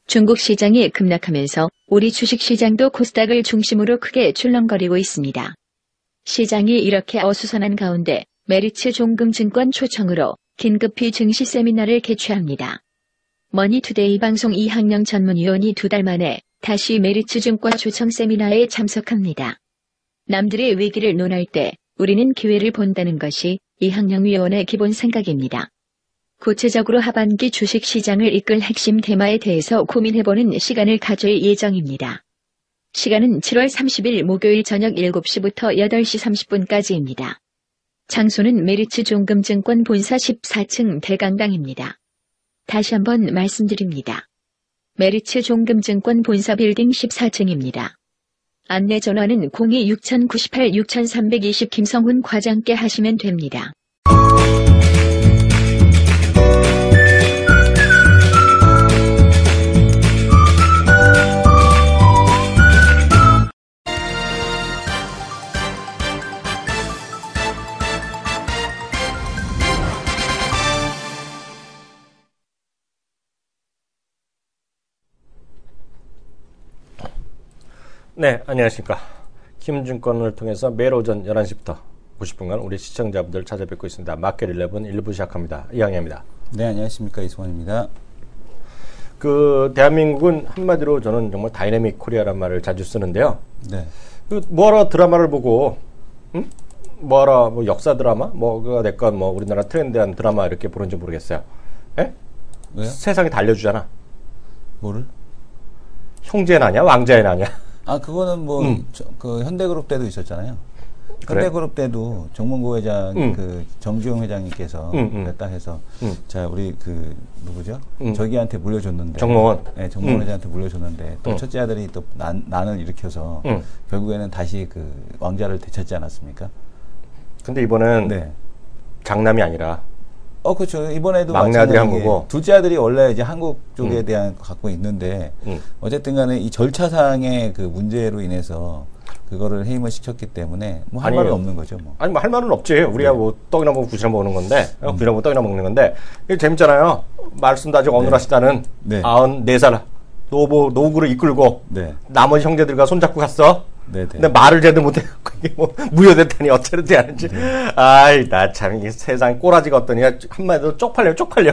중국 시장이 급락하면서 우리 주식시장도 코스닥을 중심으로 크게 출렁거리고 있습니다. 시장이 이렇게 어수선한 가운데 메리츠 종금증권 초청으로 긴급히 증시 세미나를 개최합니다. 머니투데이 방송 이학영 전문위원이 2달 만에 다시 메리츠 증권 초청 세미나에 참석합니다. 남들의 위기를 논할 때 우리는 기회를 본다는 것이 이학영 위원의 기본 생각입니다. 구체적으로 하반기 주식시장을 이끌 핵심 테마에 대해서 고민해보는 시간을 가질 예정입니다. 시간은 7월 30일 목요일 저녁 7시부터 8시 30분까지입니다. 장소는 메리츠 종금증권 본사 14층 대강당입니다. 다시 한번 말씀드립니다. 메리츠 종금증권 본사 빌딩 14층입니다. 안내 전화는 02-6098-6320 김성훈 과장께 하시면 됩니다. 네, 안녕하십니까. 김증권을 통해서 매일 오전 11시부터 90분간 우리 시청자분들 찾아뵙고 있습니다. 마켓 11 1부 시작합니다. 이항희입니다. 네, 안녕하십니까. 이승원입니다. 대한민국은 한마디로 저는 정말 다이내믹 코리아란 말을 자주 쓰는데요. 네. 뭐하러 드라마를 보고, 뭐하러 뭐 역사 드라마? 뭐가 됐건 뭐 우리나라 트렌드한 드라마 이렇게 보는지 모르겠어요. 에? 왜요? 세상이 다 알려주잖아. 뭐를? 형제는 아니야? 왕자는 아니야? 그거는 뭐, 그 현대그룹 때도 있었잖아요. 그래? 현대그룹 때도 정몽구 회장, 그 정주영 회장님께서 그랬다 해서, 자, 우리 그, 누구죠? 저기한테 물려줬는데. 정몽원. 네, 정몽원 회장한테 물려줬는데, 또 첫째 아들이 또 난을 일으켜서, 결국에는 다시 그 왕자를 되찾지 않았습니까? 근데 이번엔 네. 장남이 아니라, 그렇죠. 이번에도 막내 아들이 한 거고. 둘째 아들이 원래 이제 한국 쪽에 대한 갖고 있는데, 어쨌든 간에 이 절차상의 그 문제로 인해서 그거를 해임을 시켰기 때문에 뭐 할 말은 없는 거죠, 뭐. 아니, 뭐 할 말은 없지. 우리가 뭐 떡이나 먹고 구시나 먹는 건데, 구시나 먹고 떡이나 먹는 건데, 이게 재밌잖아요. 말씀도 아직 어눌하시다는 네. 94살 노구를 이끌고, 네. 나머지 형제들과 손잡고 갔어. 네네. 근데 말을 제대로 못해. 그게 뭐, 무효됐다니, 어쩌는지 아는지. 네. 아이, 나 참, 이 세상 꼬라지가 어떠니. 한마디로 쪽팔려.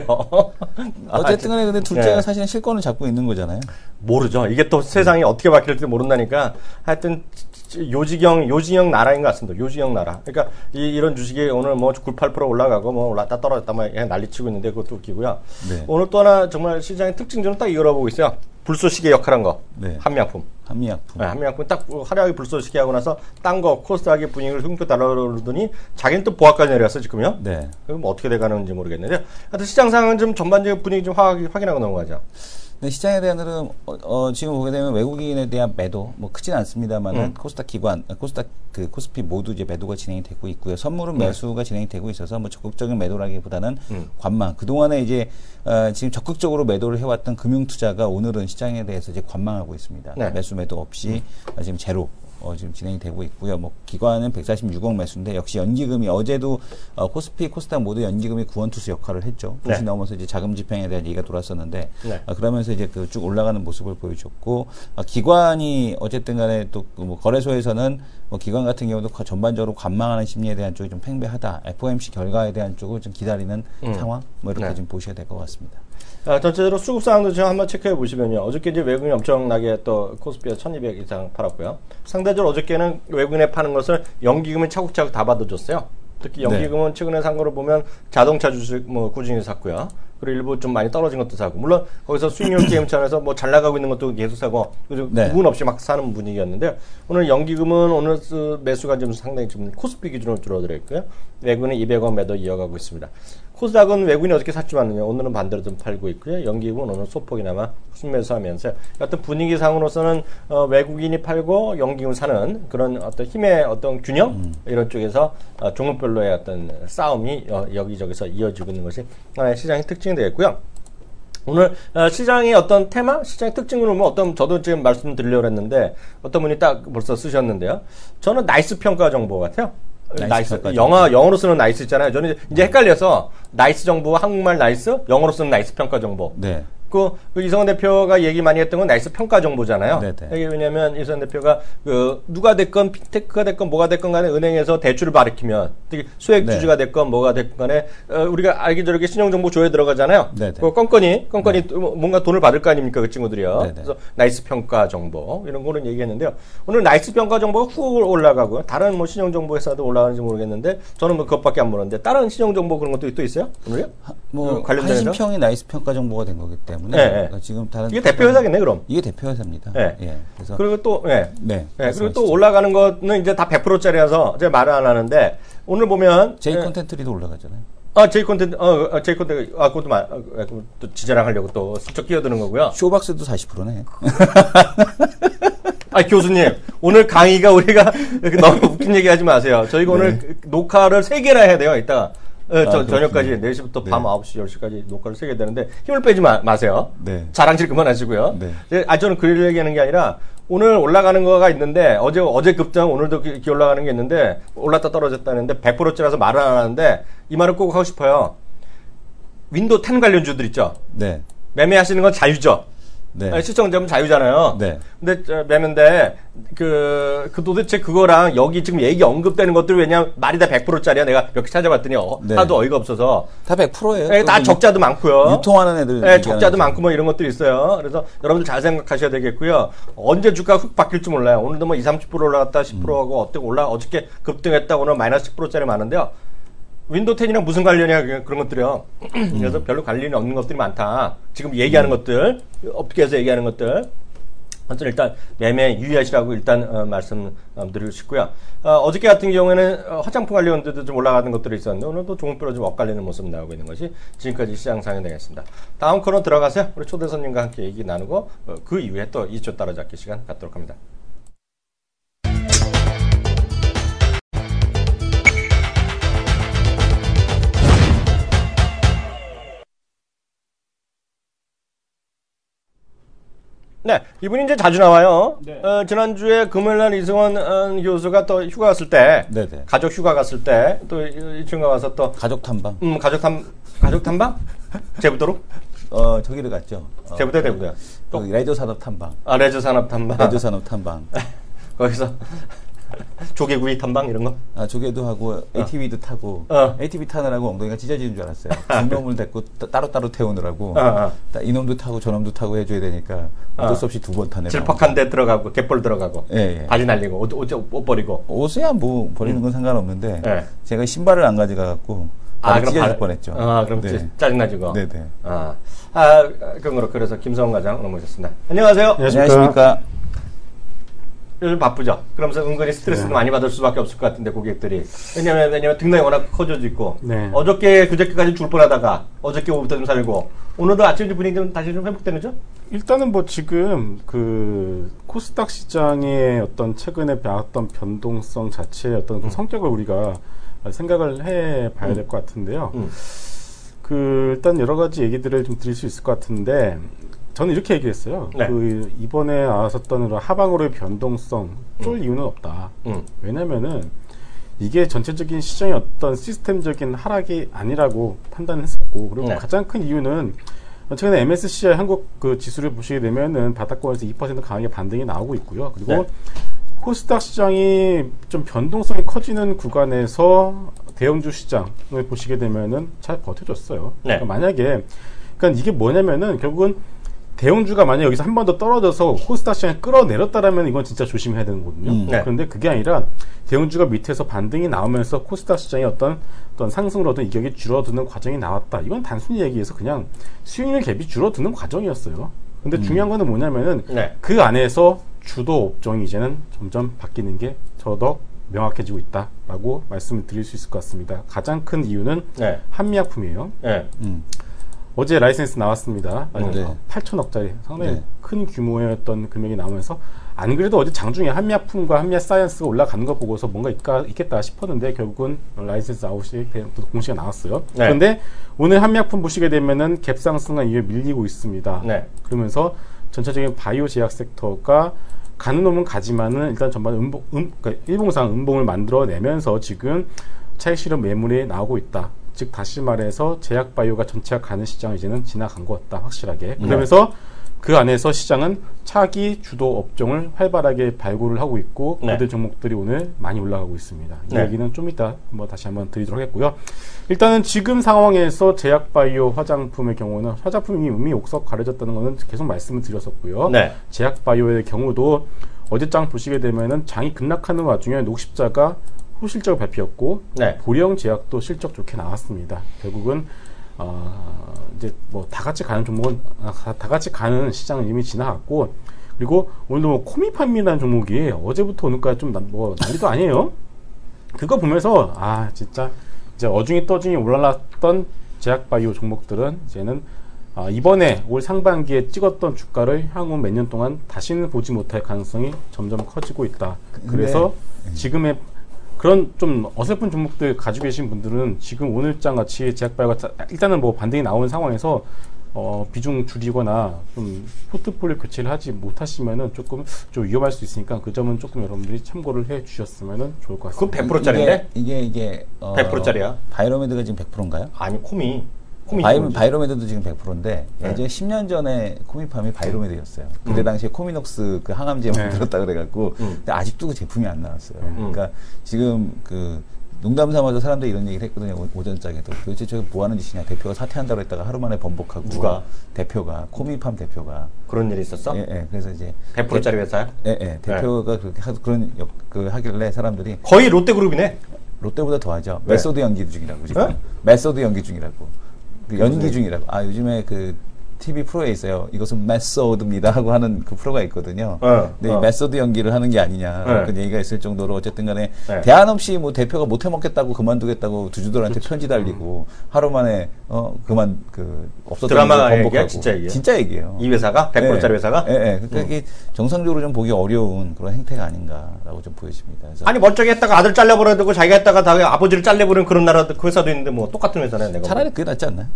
어쨌든 간에 근데 둘째가 네. 사실은 실권을 잡고 있는 거잖아요. 모르죠. 이게 또 세상이 어떻게 바뀔지 모른다니까. 하여튼, 요지경 나라인 것 같습니다. 요지경 나라. 그러니까, 이런 주식이 오늘 뭐 98% 올라가고, 뭐 올랐다 떨어졌다, 막 난리 치고 있는데 그것도 웃기고요. 네. 오늘 또 하나 정말 시장의 특징 저는 딱 이거라고 보고 있어요. 불쏘시개 역할한 거. 네. 한미약품. 한미약품. 네, 한미약품 딱 화려하게 불쏘시개 하고 나서 딴 거 코스닥의 분위기를 흉표 달아오르더니 자기는 또 보합까지 내려왔어, 지금요. 네. 그럼 뭐 어떻게 돼가는지 모르겠는데. 하여튼 시장 상황은 좀 전반적인 분위기 좀 확인하고 넘어가죠. 네, 시장에 대한 흐름, 지금 보게 되면 외국인에 대한 매도, 뭐 크진 않습니다만, 코스닥 기관, 코스닥 그 코스피 모두 이제 매도가 진행이 되고 있고요. 선물은 매수가 진행이 되고 있어서 뭐 적극적인 매도라기보다는 관망. 그동안에 이제, 지금 적극적으로 매도를 해왔던 금융투자가 오늘은 시장에 대해서 이제 관망하고 있습니다. 네. 매수 매도 없이 지금 제로. 지금 진행이 되고 있고요. 뭐 기관은 146억 매수인데 역시 연기금이 어제도 코스피, 코스닥 모두 연기금이 구원투수 역할을 했죠. 붓이 넘어서 이제 자금 집행에 대한 얘기가 돌았었는데 그러면서 이제 그 쭉 올라가는 모습을 보여줬고 기관이 어쨌든 간에 또 뭐 거래소에서는 뭐 기관 같은 경우도 전반적으로 관망하는 심리에 대한 쪽이 좀 팽배하다. FOMC 결과에 대한 쪽을 좀 기다리는 상황 뭐 이렇게 좀 보셔야 될 것 같습니다. 전체적으로 수급 상황도 지금 한번 체크해 보시면요. 어저께 이제 외국인이 엄청나게 또 코스피가 1200 이상 팔았고요. 상대적으로 어저께는 외국인에 파는 것을 연기금이 차곡차곡 다 받아줬어요. 특히 연기금은 최근에 산 거를 보면 자동차 주식 뭐 꾸준히 샀고요. 그리고 일부 좀 많이 떨어진 것도 사고. 물론 거기서 수익률 게임 차원에서 뭐 잘 나가고 있는 것도 계속 사고. 구분 없이 막 사는 분위기였는데요. 오늘 연기금은 오늘 매수가 좀 상당히 좀 코스피 기준으로 줄어들어 있고요. 외국인은 200원 매도 이어가고 있습니다. 코스닥은 외국인이 어저께 샀지만요. 오늘은 반대로 좀 팔고 있고요. 연기금은 오늘 소폭이나마 순매수하면서 어떤 분위기상으로서는 외국인이 팔고 연기금 사는 그런 어떤 힘의 어떤 균형 이런 쪽에서 종목별로의 어떤 싸움이 여기저기서 이어지고 있는 것이 하나의 시장의 특징이 되겠고요. 오늘 시장의 어떤 테마, 시장의 특징으로 뭐 저도 지금 말씀드리려고 했는데 어떤 분이 딱 벌써 쓰셨는데요. 저는 나이스 평가 정보 같아요. 나이스. 영어로 쓰는 나이스 있잖아요. 저는 이제 헷갈려서 나이스 정보, 한국말 나이스, 영어로 쓰는 나이스 평가 정보. 네. 그 이성원 대표가 얘기 많이 했던 건 나이스 평가 정보잖아요. 네네. 이게 왜냐면 이성원 대표가 누가 됐건 핀테크가 됐건 뭐가 됐건 간에 은행에서 대출을 받으면 특히 수액 네. 주주가 됐건 뭐가 됐건 간에 우리가 알기 저렇게 신용정보 조회 들어가잖아요. 네네. 그 껌껌이 뭔가 돈을 받을 거 아닙니까 그 친구들이요. 네네. 그래서 나이스 평가 정보 이런 거는 얘기했는데요. 오늘 나이스 평가 정보가 훅 올라가고 다른 뭐 신용정보 회사도 올라가는지 모르겠는데 저는 뭐 그것밖에 안 보는데 다른 신용정보 그런 것도 또 있어요? 오늘요? 뭐 관련돼서? 한신평이 나이스 평가 정보가 된 거기 때문에 네, 네. 그러니까 지금 다른 이게 대표 회사겠네 그럼. 이게 대표 회사입니다. 네. 예. 그래서 그리고 또 예. 네. 예, 그리고 또 올라가는 거는 이제 다 100%짜리라서 제가 말을 안 하는데 오늘 보면 제이 콘텐츠리도 올라가잖아요. 제이 콘텐츠 그것도 또 지자랑 하려고 또 슬쩍 끼어드는 거고요. 쇼박스도 40%네. 교수님 오늘 강의가 우리가 너무 웃긴 얘기 하지 마세요. 저희가 오늘 녹화를 3개나 해야 돼요. 이따가 저녁까지 4시부터 밤 9시 10시까지 녹화를 3개 되는데 힘을 빼지 마세요. 네. 자랑질 그만하시고요. 네. 저는 그 얘기하는 게 아니라 오늘 올라가는 거가 있는데 어제 급등 오늘도 기 올라가는 게 있는데 올랐다 떨어졌다는데 100%짜리라서 말을 안 하는데 이 말을 꼭 하고 싶어요. 윈도우 10 관련주들 있죠. 네. 매매하시는 건 자유죠. 네. 시청자면 자유잖아요. 네. 근데 매매인데 도대체 그거랑 여기 지금 얘기 언급되는 것들 왜냐면 말이 다 100%짜리야. 내가 몇 개 찾아봤더니 네. 하나도 어이가 없어서 다 100%예요. 다 적자도 많고요. 유통하는 애들. 네, 적자도 많고 뭐 이런 것들이 있어요. 그래서 여러분들 잘 생각하셔야 되겠고요. 언제 주가가 훅 바뀔지 몰라요. 오늘도 뭐 20-30% 올라갔다 10%하고 어저께 급등했다 오늘 마이너스 10%짜리 많은데요. 윈도우 10이랑 무슨 관련이야 그런 것들이요. 그래서 별로 관련이 없는 것들이 많다. 지금 얘기하는 것들, 업계에서 얘기하는 것들. 아무튼 일단 매매 유의하시라고 일단 말씀드리고 싶고요. 어저께 같은 경우에는 화장품 관련들도 좀 올라가는 것들이 있었는데 오늘도 종목별로 좀 엇갈리는 모습 나오고 있는 것이 지금까지 시장 상황이 되겠습니다. 다음 코너 들어가세요. 우리 초대 손님과 함께 얘기 나누고 그 이후에 또 2초 따라잡기 시간 갖도록 합니다. 네, 이분이 이제 자주 나와요. 네. 지난주에 금요일날 이승원 교수가 또 휴가 갔을 때, 네네. 가족 휴가 갔을 때, 또 이 친구가 와서 또, 가족 탐방. 가족 탐방? 제부도로? 저기를 갔죠. 제부도야. 또 레저 산업 탐방. 레저 산업 탐방. 레저 산업 탐방. 거기서 조개구이 탐방 이런 거? 조개도 하고 ATV도 타고 ATV 타느라고 엉덩이가 찢어지는 줄 알았어요. 두 놈을 데리고 따로따로 태우느라고 이놈도 타고 저놈도 타고 해줘야 되니까 어쩔 수 없이 2번 타네. 질퍽한 데 들어가고 갯벌 들어가고 예. 바지 날리고 옷 버리고 옷이야 뭐 버리는 건 상관없는데 예. 제가 신발을 안 가져가갖고 바로 찢어질 뻔했죠. 그럼 네. 짜증나지고. 네네. 그래서 김성원 과장 넘어오셨습니다. 안녕하세요. 안녕하십니까. 요즘 바쁘죠? 그러면서 은근히 스트레스도 많이 받을 수밖에 없을 것 같은데, 고객들이. 왜냐면 등락이 워낙 커져져 있고. 네. 그저께까지 줄 뻔하다가, 어저께 오후부터 좀 살고, 오늘도 아침 분위기 좀 다시 좀 회복되는 죠? 일단은 뭐 지금 그 코스닥 시장의 어떤 최근에 나왔던 변동성 자체의 어떤 그 성격을 우리가 생각을 해 봐야 될 것 같은데요. 일단 여러 가지 얘기들을 좀 드릴 수 있을 것 같은데, 저는 이렇게 얘기했어요. 네. 이번에 나왔었던 하방으로의 변동성 쫄 이유는 없다. 왜냐면은 이게 전체적인 시장의 어떤 시스템적인 하락이 아니라고 판단했었고, 그리고 네. 가장 큰 이유는 최근에 MSCI 한국 그 지수를 보시게 되면은 바닥권에서 2% 강하게 반등이 나오고 있고요. 그리고 네. 코스닥 시장이 좀 변동성이 커지는 구간에서 대형주 시장을 보시게 되면은 잘 버텨줬어요. 네. 그러니까 그러니까 이게 뭐냐면은 결국은 대형주가 만약 여기서 한 번 더 떨어져서 코스닥 시장을 끌어내렸다라면 이건 진짜 조심해야 되는 거거든요. 네. 그런데 그게 아니라 대형주가 밑에서 반등이 나오면서 코스닥 시장의 어떤 상승으로 얻은 이격이 줄어드는 과정이 나왔다. 이건 단순히 얘기해서 그냥 수익률 갭이 줄어드는 과정이었어요. 근데 중요한 거는 뭐냐면은 네. 그 안에서 주도 업종이 이제는 점점 바뀌는 게 더더욱 명확해지고 있다라고 말씀을 드릴 수 있을 것 같습니다. 가장 큰 이유는 네. 한미약품이에요. 네. 어제 라이센스 나왔습니다. 네. 8천억짜리 상당히 네. 큰 규모의 어떤 금액이 나오면서 안 그래도 어제 장중에 한미약품과 한미사이언스가 올라가는 거 보고서 뭔가 있겠다 싶었는데 결국은 라이센스 아웃이 공시가 나왔어요. 네. 그런데 오늘 한미약품 보시게 되면은 갭 상승한 이후에 밀리고 있습니다. 네. 그러면서 전체적인 바이오 제약 섹터가 가는 놈은 가지만은 일단 전반 그러니까 일봉상 음봉을 만들어내면서 지금 차익 실현 매물이 나오고 있다. 즉 다시 말해서 제약바이오가 전체가 가는 시장을 이제는 지나간 것 같다, 확실하게. 그러면서 그 안에서 시장은 차기 주도 업종을 활발하게 발굴을 하고 있고 그들 종목들이 오늘 많이 올라가고 있습니다. 이 얘기는 좀 이따 다시 한번 드리도록 하겠고요. 일단은 지금 상황에서 제약바이오 화장품의 경우는 화장품이 이미 옥석 가려졌다는 것은 계속 말씀을 드렸었고요. 제약바이오의 경우도 어제장 보시게 되면은 장이 급락하는 와중에 녹십자가 호실적을 발표했고 보령제약도 실적 좋게 나왔습니다. 결국은 이제 다 같이 가는 종목은 다 같이 가는 시장은 이미 지나갔고, 그리고 오늘도 코미팜이라는 종목이 어제부터 오늘까지 좀 난리도 아니에요. 그거 보면서 진짜 이제 어중이 떠중이 올라갔던 제약바이오 종목들은 이제는 이번에 올 상반기에 찍었던 주가를 향후 몇 년 동안 다시는 보지 못할 가능성이 점점 커지고 있다. 그래서 지금의 그런 좀 어설픈 종목들 가지고 계신 분들은 지금 오늘장 같이 제약바이오가 일단은 반등이 나오는 상황에서 비중 줄이거나 좀 포트폴리오 교체를 하지 못하시면은 조금 좀 위험할 수 있으니까 그 점은 조금 여러분들이 참고를 해 주셨으면은 좋을 것 같습니다. 그건 100%짜리인데? 이게 100%짜리야. 바이로메드가 지금 100%인가요? 아니, 코미 바이로메드도 지금 100%인데 예전에 10년 전에 코미팜이 바이로메드였어요. 그때 당시에 코미녹스 그 항암제 만들었다 그래갖고 근데 아직도 그 제품이 안 나왔어요. 그러니까 지금 그 농담 삼아서 사람들이 이런 얘기를 했거든요. 오전장에도 도대체 저게 뭐 하는 짓이냐. 대표가 사퇴한다고 했다가 하루 만에 번복하고. 누가? 대표가 코미팜 대표가. 그런 일이 있었어? 예. 그래서 이제 100%짜리 회사야? 예. 대표가 그렇게 그런 하길래 사람들이 거의 롯데그룹이네. 롯데보다 더하죠. 메소드 연기 중이라고 지금. 메소드 연기 중이라고. 연기 중이라고. 요즘에 그 TV 프로에 있어요. 이것은 메소드입니다 하고 하는 그 프로가 있거든요. 근데 이 메소드 연기를 하는 게 아니냐 그런 얘기가 있을 정도로 어쨌든 간에 대안 없이 대표가 못 해먹겠다고 그만두겠다고 주주들한테 편지 달리고 하루 만에 그만 없었던 드라마 번복하고. 얘기야? 진짜 얘기야? 진짜 얘기예요. 이 회사가? 100%짜리 회사가? 그러니까 이게 정상적으로 좀 보기 어려운 그런 행태가 아닌가라고 좀 보여집니다. 그래서 아니, 멀쩡히 했다가 아들 잘려버려야 되고 자기가 했다가 다 아버지를 잘려버리는 그런 나라 그 회사도 있는데 똑같은 회사네. 내가 차라리 그게 낫지 않나요?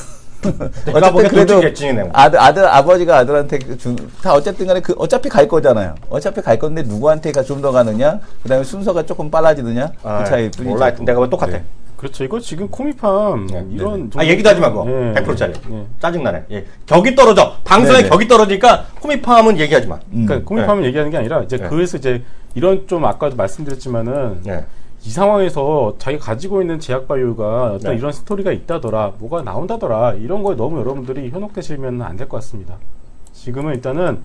내가 보기엔 그래도 아버지가 아들한테 다 어쨌든 간에 어차피 갈 거잖아요. 어차피 갈 건데 누구한테가 좀 더 가느냐, 그 다음에 순서가 조금 빨라지느냐, 그 차이 뿐이죠. 몰라. 내가 보기엔 똑같아. 네. 그렇죠. 이거 지금 코미팜 이런 얘기도 하지 말고 100%짜리 짜증나네. 격이 떨어져. 방송에 격이 떨어지니까 코미팜은 얘기하지 마. 그러니까 코미팜은 얘기하는 게 아니라 이제 그래서 이제 이런 좀 아까도 말씀드렸지만은 이 상황에서 자기가 가지고 있는 제약바이오가 어떤 이런 스토리가 있다더라, 뭐가 나온다더라, 이런 거에 너무 여러분들이 현혹되시면 안 될 것 같습니다. 지금은 일단은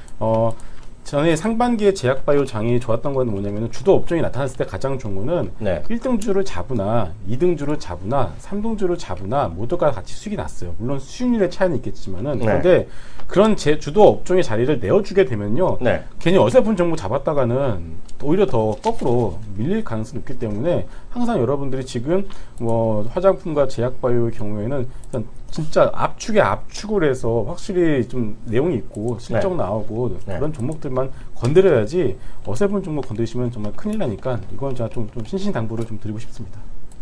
전에 상반기에 제약바이오 장이 좋았던 건 뭐냐면 주도 업종이 나타났을 때 가장 좋은 거는 1등주를 잡으나 2등주를 잡으나 3등주를 잡으나 모두가 같이 수익이 났어요. 물론 수익률의 차이는 있겠지만은 그런데 그런 주도 업종의 자리를 내어주게 되면요, 괜히 어설픈 정보 잡았다가는 오히려 더 거꾸로 밀릴 가능성이 있기 때문에 항상 여러분들이 지금 화장품과 제약바이오의 경우에는 진짜 압축에 압축을 해서 확실히 좀 내용이 있고 실적 나오고 그런 종목들만 건드려야지 어설픈 종목 건드리시면 정말 큰일 나니까 이건 제가 좀 신신당부를 좀 드리고 싶습니다.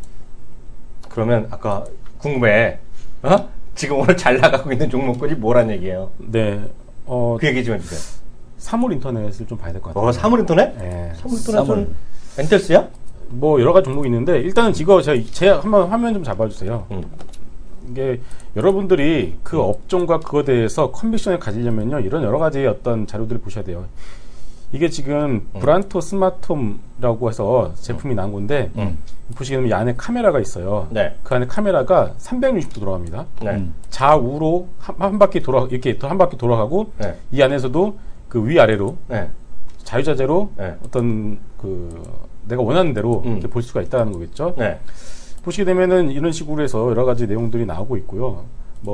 그러면 아까 궁금해. 지금 오늘 잘 나가고 있는 종목들이 뭐란 얘기예요? 네. 그 얘기 좀 해주세요. 사물인터넷을 좀 봐야 될 것 같아요. 사물인터넷? 네. 사물인터넷은 엔텔스야? 여러 가지 종목이 있는데 일단은 이거 제가 한번 화면 좀 잡아주세요. 이게 여러분들이 그 업종과 그거에 대해서 컨빅션을 가지려면요, 이런 여러 가지 어떤 자료들을 보셔야 돼요. 이게 지금 브란토 스마트홈이라고 해서 제품이 나온 건데 보시게 되면 이 안에 카메라가 있어요. 그 안에 카메라가 360도 돌아갑니다. 좌우로 한 바퀴 이렇게 한 바퀴 돌아가고 이 안에서도 그 위아래로 자유자재로 어떤 내가 원하는 대로 이렇게 볼 수가 있다는 거겠죠. 보시게 되면은 이런 식으로 해서 여러 가지 내용들이 나오고 있고요.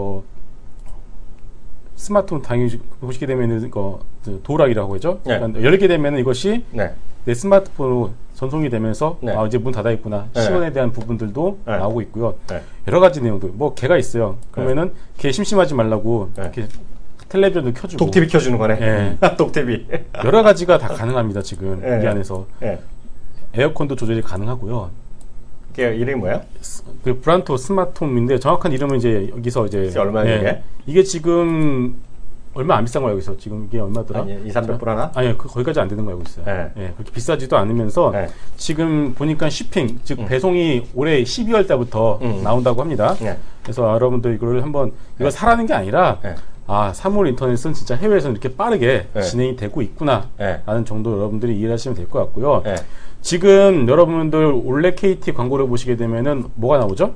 스마트폰 당연히 보시게 되면은 도락이라고 하죠. 그러니까 열게 되면은 이것이 내 스마트폰으로 전송이 되면서 이제 문 닫아 있구나. 시간에 대한 부분들도 나오고 있고요. 여러 가지 내용들. 개가 있어요. 그러면은 걔 심심하지 말라고 이렇게 텔레비전도 켜주고. 독TV 켜주는 거네. 독TV. 여러 가지가 다 가능합니다. 지금 이 안에서 에어컨도 조절이 가능하고요. 걔 이름이 뭐야? 그 브란토 스마트홈인데 정확한 이름은 이제 여기서 이제 얼마나 이게? 이게 지금 얼마 안 비싼 거 알고 있어. 지금 이게 얼마더라? 아니, 200~300불 하나? 아니요, 거기까지 안 되는 거 알고 있어요. 네. 예, 그렇게 비싸지도 않으면서 네. 지금 보니까 쇼핑, 즉 배송이 올해 12월 달부터 나온다고 합니다. 네. 그래서 여러분들 이걸 한번 이걸 사라는 게 아니라 네. 아, 사물 인터넷은 진짜 해외에서는 이렇게 빠르게 네. 진행이 되고 있구나 네. 라는 정도 여러분들이 이해하시면 될 것 같고요. 네. 지금 여러분들 올레 KT 광고를 보시게 되면은 뭐가 나오죠?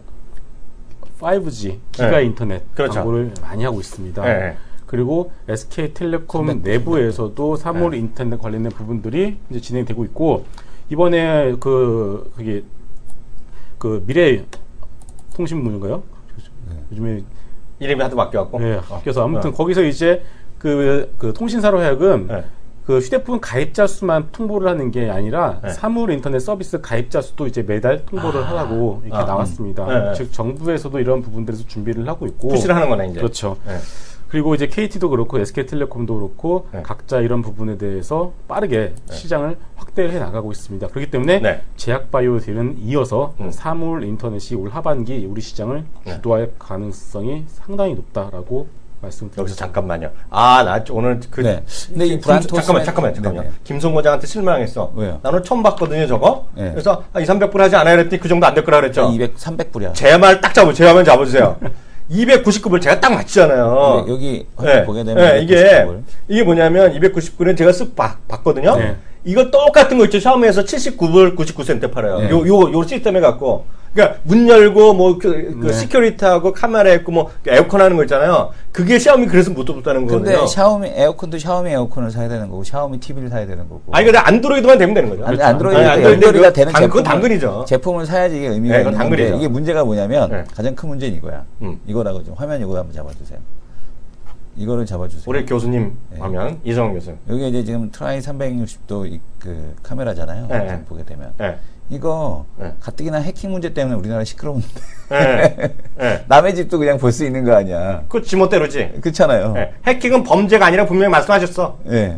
5G 기가 네. 인터넷 그렇죠. 광고를 많이 하고 있습니다. 네. 그리고 SK텔레콤 내부에서도 사물 인터넷 관련된 부분들이 이제 진행되고 있고, 이번에 그게 미래 통신문인가요? 요즘에 이름이 하도 바뀌어갖고. 네, 바뀌어서 아무튼 거기서 이제 그 통신사로 하여금 네. 그 휴대폰 가입자 수만 통보를 하는 게 아니라 네. 사물 인터넷 서비스 가입자 수도 이제 매달 통보를 하라고 이렇게 나왔습니다. 네. 즉 정부에서도 이런 부분들에서 준비를 하고 있고, 푸시를 하는 거네, 이제. 그렇죠. 네. 그리고 이제 KT도 그렇고 SK텔레콤도 그렇고 네. 각자 이런 부분에 대해서 빠르게 시장을 확대해 나가고 있습니다. 그렇기 때문에 네. 제약바이오들은 이어서 사물 인터넷이 올 하반기 우리 시장을 네. 주도할 가능성이 상당히 높다라고 말씀드립니다. 여기서 잠깐만요. 나 오늘 네. 근데 이 브란토스는 잠깐만요. 네네. 김송 과장한테 실망했어. 왜요? 나 오늘 처음 봤거든요, 저거. 네. 그래서 200~300불 하지 않아요? 그랬더니 그 정도 안 될 거라 그랬죠. 300불이야. 제 말 딱 제 말 잡아주세요. 299불 제가 딱 맞추잖아요. 여기 네. 보게 되면 네, 299불. 이게 뭐냐면 299불은 제가 쓱 봤거든요. 네. 이거 똑같은 거 있죠. 샤오미에서 79불 99센트 팔아요. 네. 요 시스템에 갖고. 그러니까 문 열고 뭐 그 시큐리티하고 카메라 있고 뭐 에어컨 하는 거 있잖아요. 그게 샤오미 그래서 못 뽑다는 거거든요. 근데 샤오미 에어컨도 샤오미 에어컨을 사야 되는 거고 샤오미 TV를 사야 되는 거고. 아니 근데 안드로이드만 되면 되는 거죠. 안드로이드가 되는 그건 당근이죠. 제품을 사야지 이게 의미가 네, 있는 그건 건데 당근이죠. 이게 문제가 뭐냐면 네. 가장 큰 문제는 이거야. 이거라고 좀 화면 이거 한번 잡아주세요. 이거를 잡아주세요. 우리 교수님 네. 화면 이성훈 교수. 여기 이제 지금 트라이 360도 그 카메라잖아요. 네. 지금 보게 되면 네. 이거 네. 가뜩이나 해킹 문제 때문에 우리나라 시끄러운데 네. 네. 남의 집도 그냥 볼 수 있는 거 아니야. 그 지멋대로지. 그렇잖아요. 네. 해킹은 범죄가 아니라 분명히 말씀하셨어. 예.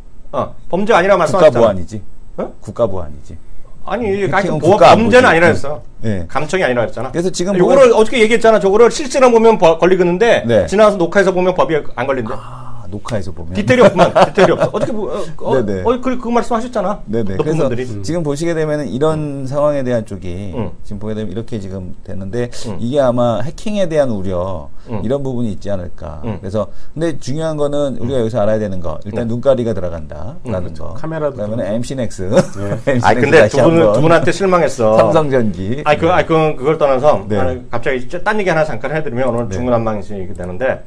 범죄가 아니라 말씀하셨잖아. 국가보안이지. 어? 국가보안이지. 아니, 해킹은 범죄는 보지. 아니라 했어. 예. 감청이 아니라 했잖아. 그래서 지금 요거를 어저께 얘기했잖아. 저거를 실시간 보면 걸리겠는데 네. 지나가서 녹화해서 보면 법이 안 걸린대. 녹화해서 보면 디테일이 없구만. 디테일이 없어. 어떻게 네네. 그 말씀하셨잖아. 네네. 높은 그래서 분들이. 지금 보시게 되면은 이런 상황에 대한 쪽이 지금 보게 되면 이렇게 지금 됐는데 이게 아마 해킹에 대한 우려 이런 부분이 있지 않을까. 그래서 근데 중요한 거는 우리가 여기서 알아야 되는 거 일단 눈가리가 들어간다라는 거. 카메라도 그러면 MC넥스. 네. 아 근데 두 분한테 실망했어. 삼성전기. 그걸 떠나서 네. 갑자기 딴 얘기 하나 잠깐 해드리면 오늘 중구난방식이 되는데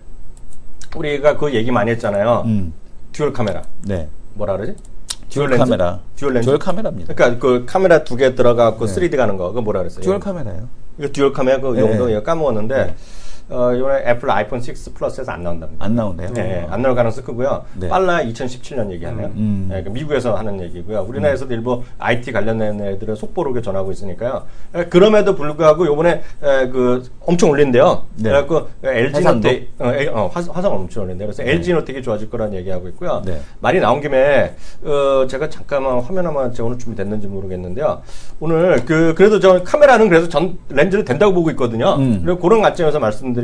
우리가 그 얘기 많이 했잖아요. 듀얼 카메라. 네. 뭐라 그러지? 듀얼 카메라. 듀얼 렌즈. 듀얼 카메라입니다. 그러니까 그 카메라 두 개 들어가고 3D 가는 거. 그거 뭐라 그랬어요? 듀얼 카메라예요. 이거 듀얼 카메라 그 네. 용도 이거 까먹었는데 이번에 애플 아이폰 6 플러스에서 안 나온답니다. 안 나온대요. 네, 안 나올 가능성이 크고요. 네. 빨라 2017년 얘기하네요. 네, 그 미국에서 하는 얘기고요. 우리나라에서도 일부 IT 관련된 애들은 속보로 전하고 있으니까요. 그럼에도 불구하고 요번에 그 엄청 올린대요. 네. 그래갖고 LG 해상도? 노트 화성 엄청 올린대요. 그래서 LG 노트가 좋아질 거라는 얘기하고 있고요. 네. 말이 나온 김에 제가 잠깐만 화면 한번 제가 오늘 준비됐는지 모르겠는데요. 오늘 그래도 저 카메라는 그래서 전 렌즈를 된다고 보고 있거든요. 그리고 그런 관점에서 말씀드리면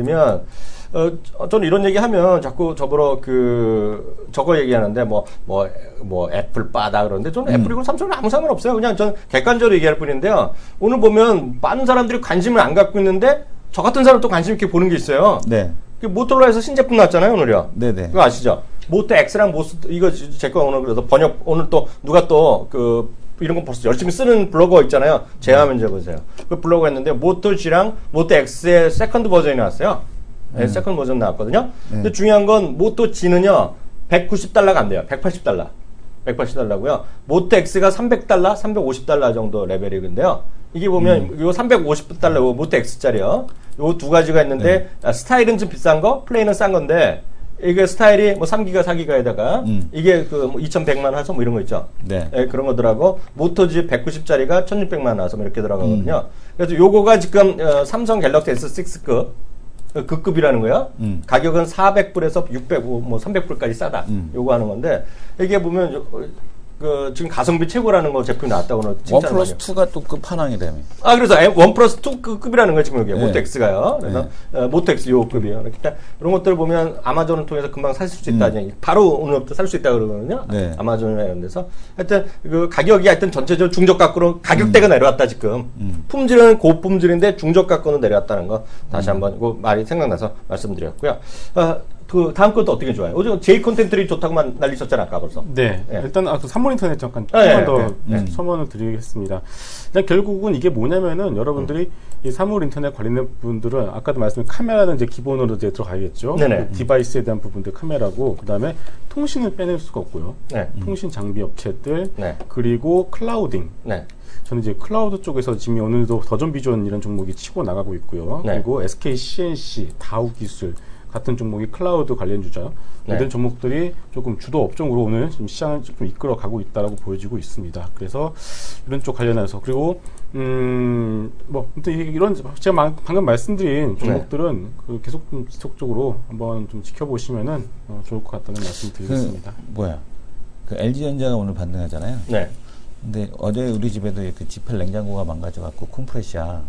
저는 이런 얘기하면 자꾸 저보러 저거 얘기하는데 뭐 애플 빠다 그러는데 저는 애플이고 삼성은 아무 상관없어요. 그냥 저는 객관적으로 얘기할 뿐인데요. 오늘 보면 많은 사람들이 관심을 안 갖고 있는데 저 같은 사람 또 관심 있게 보는 게 있어요. 네. 모토로라에서 신제품 나왔잖아요, 오늘요. 네네. 그거 아시죠? 모토 X랑 이거 제 거 오늘 그래서 오늘 또 누가 또 이런 거 벌써 열심히 쓰는 블로거 있잖아요. 제 화면 적으세요. 그 블로거 했는데 모토 G랑 모토 X의 세컨드 버전이 나왔어요. 네, 세컨드 버전 나왔거든요. 근데 중요한 건 모토 G는요. $190가 안 돼요. $180. $180고요. 모토 X가 $300, $350 정도 레벨이건데요. 이게 보면 요 $350 모토 X짜리요. 요 두 가지가 있는데 스타일은 좀 비싼 거, 플레이는 싼 건데 이게 스타일이 뭐 3기가 4기가에다가 이게 뭐 2100만 화소 뭐 이런 거 있죠. 네. 예, 그런 거더라고. 모토지 190짜리가 1600만 화소 뭐 이렇게 들어가거든요. 그래서 요거가 지금 삼성 갤럭시 S6급 그 급이라는 거야. 가격은 400불에서 600, 뭐 300불까지 싸다. 요거 하는 건데 이게 보면 지금 가성비 최고라는 거 제품이 나왔다고는 원 칭찬을 플러스 많이 2가 또 끝판왕이라며. 그래서 원 플러스 2 급이라는 거 지금 이게 네. 모토 X가요. 그래서 모토 X 요 급이에요. 그러니까 이런 것들을 보면 아마존을 통해서 금방 살 수 있다. 바로 오늘부터 살 수 있다 그러거든요. 네. 아마존이나 이런 데서. 하여튼 그 가격이 하여튼 전체적으로 중저가로 가격대가 내려왔다 지금. 품질은 고품질인데 중저가로는 내려왔다는 거 다시 한번 그 말이 생각나서 말씀드렸고요. 그 다음 것도 어떻게 좋아요? 요즘 J 콘텐츠들이 좋다고만 난리쳤잖아 아까 벌써. 네. 예. 일단 그 산물 인터넷 잠깐 예, 조금만 더 예. 첨언을 드리겠습니다. 일단 결국은 이게 뭐냐면은 여러분들이 이 산물 인터넷 관련된 분들은 아까도 말씀드린 카메라는 이제 기본으로 이제 들어가겠죠. 네네. 그 디바이스에 대한 부분들 카메라고 그다음에 통신을 빼낼 수가 없고요. 네. 통신 장비 업체들 네. 그리고 클라우딩. 네. 저는 이제 클라우드 쪽에서 지금 오늘도 더전 비전 이런 종목이 치고 나가고 있고요. 네. 그리고 SK CNC, 다우 기술 같은 종목이 클라우드 관련 주자 네. 이런 종목들이 조금 주도 업종으로 오늘 지금 시장을 좀 이끌어 가고 있다라고 보여지고 있습니다. 그래서 이런 쪽 관련해서 그리고 뭐 아무튼 이런 제가 방금 말씀드린 종목들은 그 계속 좀 지속적으로 한번 좀 지켜보시면은 좋을 것 같다는 말씀 드리겠습니다. 그 LG전자가 오늘 반등하잖아요. 네. 근데 어제 우리 집에도 그 지펠 냉장고가 망가져갖고 콤프레시아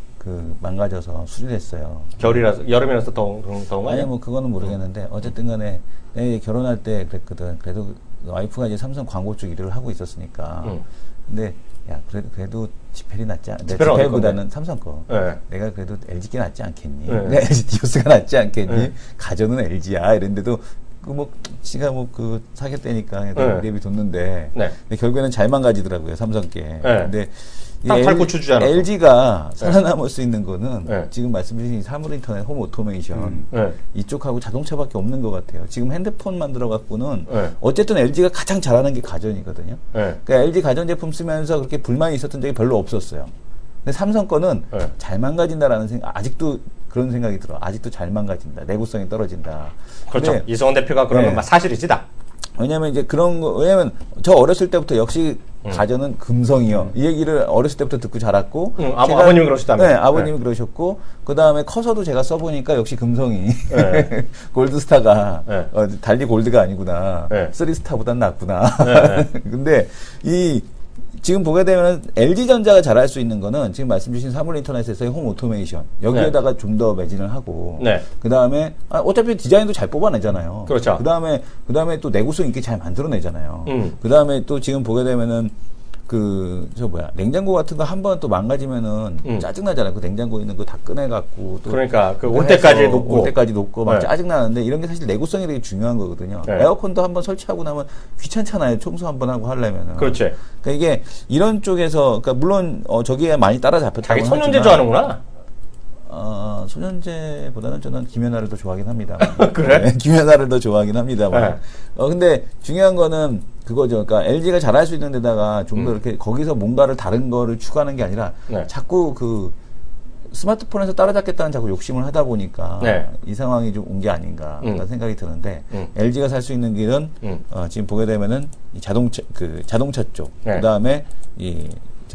망가져서 수리됐어요. 겨울이라서 여름이라서 더운 거 아니 아니야? 뭐 그거는 모르겠는데 어쨌든 간에 내가 결혼할 때 그랬거든. 그래도 와이프가 이제 삼성 광고 쪽 일을 하고 있었으니까. 근데 야 그래도 지펠이 낫지 않? 지펠은 어디 지펠보다는 삼성 거. 네. 내가 그래도 LG게 낫지 않겠니? 네. 내가 LG 디오스가 낫지 않겠니? 네. 가전은 LG야. 이랬는데도 지가 사겠다니까 네. 대비 뒀는데. 네. 근데 결국에는 잘 망가지더라고요 삼성께. 네. 근데 딱 살구추 주지 않았어. LG가 살아남을 수 있는 거는 네. 지금 말씀주신 사물인터넷, 홈 오토메이션 네. 이쪽하고 자동차밖에 없는 것 같아요. 지금 핸드폰 만들어 갖고는 네. 어쨌든 LG가 가장 잘하는 게 가전이거든요. 네. 그러니까 LG 가전제품 쓰면서 그렇게 불만이 있었던 적이 별로 없었어요. 근데 삼성 거는 네. 잘 망가진다라는 생각, 아직도 그런 생각이 들어. 아직도 잘 망가진다. 내구성이 떨어진다. 그렇죠. 근데 이성원 대표가 그러면 네. 사실이지 다. 왜냐면 이제 그런 거, 왜냐면 저 어렸을 때부터 역시 가전은 금성이요. 이 얘기를 어렸을 때부터 듣고 자랐고. 아버님이 그러시다며. 네, 아버님이 그러셨고. 그 다음에 커서도 제가 써보니까 역시 금성이. 네. 골드스타가, 네. 달리 골드가 아니구나. 네. 3스타보단 낫구나. 네. 근데 지금 보게 되면 LG전자가 잘할 수 있는 거는 지금 말씀 주신 사물인터넷에서의 홈 오토메이션 여기에다가 좀 더 매진을 하고 네. 그 다음에 어차피 디자인도 잘 뽑아내잖아요. 그렇죠. 그 다음에 또 내구성 있게 잘 만들어내잖아요. 그 다음에 또 지금 보게 되면은 냉장고 같은 거 한 번 또 망가지면은 짜증나잖아요. 그 냉장고 있는 거 다 꺼내갖고 또 그러니까 올 때까지 놓고 막 네. 짜증나는데 이런 게 사실 내구성이 되게 중요한 거거든요. 네. 에어컨도 한번 설치하고 나면 귀찮잖아요. 청소 한번 하고 하려면은. 그렇지. 그러니까 이게 이런 쪽에서 그러니까 물론 저기에 많이 따라잡혔다고 자기 손년제 하지만 좋아하는구나. 소년제보다는 저는 김연아를 더 좋아하긴 합니다. 그래? 네, 김연아를 더 좋아하긴 합니다만. 네. 근데 중요한 거는 그거죠. 그러니까 LG가 잘할 수 있는 데다가 좀 더 이렇게 거기서 뭔가를 다른 거를 추구하는 게 아니라 네. 자꾸 스마트폰에서 따라잡겠다는 자꾸 욕심을 하다 보니까 네. 이 상황이 좀 온 게 아닌가 라는 생각이 드는데 LG가 살 수 있는 길은 지금 보게 되면은 이 자동차 쪽, 네. 그 다음에 이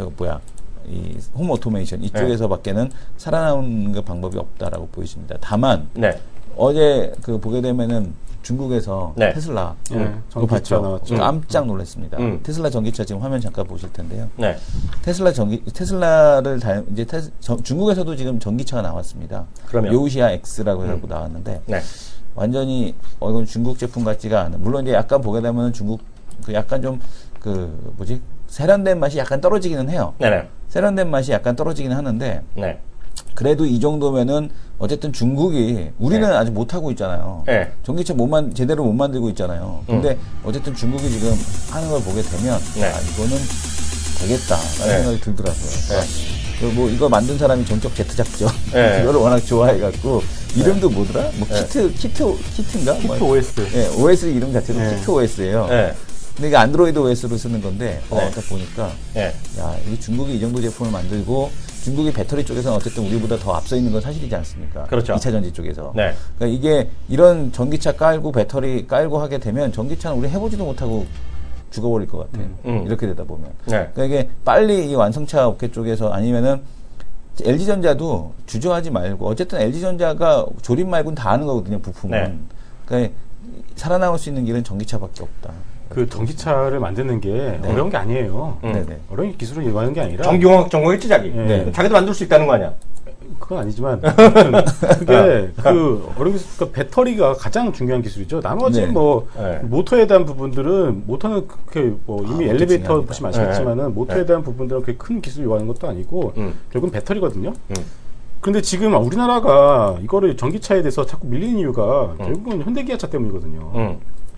홈 오토메이션 이쪽에서밖에는 살아남는 그 방법이 없다라고 보여집니다. 다만 네. 어제 보게 되면은 중국에서 네. 테슬라 네, 그거 전기차 봤죠? 나왔죠. 깜짝 놀랐습니다. 음. 테슬라 전기차 지금 화면 잠깐 보실 텐데요. 네. 테슬라를 이제 중국에서도 지금 전기차가 나왔습니다. 그러면? 요시아 X라고 해서 나왔는데 네. 완전히 이건 중국 제품 같지가 않은. 물론 이제 약간 보게 되면 중국 약간 좀 세련된 맛이 약간 떨어지기는 해요. 네네. 세련된 맛이 약간 떨어지기는 하는데 네. 그래도 이 정도면은 어쨌든 중국이 우리는 네. 아직 못하고 있잖아요. 네. 전기차 제대로 못 만들고 있잖아요. 근데 어쨌든 중국이 지금 하는 걸 보게 되면 네. 이거는 되겠다라는 네. 생각이 들더라고요. 네. 이거 만든 사람이 전격 제트작죠. 네. 이거를 워낙 좋아해갖고 이름도 뭐더라? 키트인가? 키트 OS. 네, OS 이름 자체도 네. 키트 OS예요. 네. 근데 이게 안드로이드 OS로 쓰는 건데 네. 딱 보니까 네. 이 중국이 이 정도 제품을 만들고 중국이 배터리 쪽에서는 어쨌든 우리보다 더 앞서 있는 건 사실이지 않습니까? 그렇죠. 2차 전지 쪽에서. 네. 그러니까 이게 이런 전기차 깔고 배터리 깔고 하게 되면 전기차는 우리 해보지도 못하고 죽어버릴 것 같아요. 이렇게 되다 보면. 네. 그러니까 이게 빨리 이 완성차 업계 쪽에서 아니면은 LG전자도 주저하지 말고 어쨌든 LG전자가 조립 말고는 다 하는 거거든요. 부품은. 네. 그러니까 살아남을 수 있는 길은 전기차밖에 없다. 그 전기차를 만드는 게 어려운 게 아니에요. 네네. 어려운 기술을 이용하는 게 아니라 전기공학 전공했지 자기. 네. 자기도 만들 수 있다는 거 아니야? 그건 아니지만 그게 그 어려운 기술, 그러니까 배터리가 가장 중요한 기술이죠. 나머지 네. 뭐 네. 모터에 대한 부분들은 모터는 그렇게 뭐 이미 모터 엘리베이터 중요합니다. 보시면 아시겠지만은 모터에 네. 대한 부분들은 그렇게 큰 기술을 요하는 것도 아니고 결국은 배터리거든요. 음. 그런데 지금 우리나라가 이거를 전기차에 대해서 자꾸 밀리는 이유가 결국은 현대기아차 때문이거든요.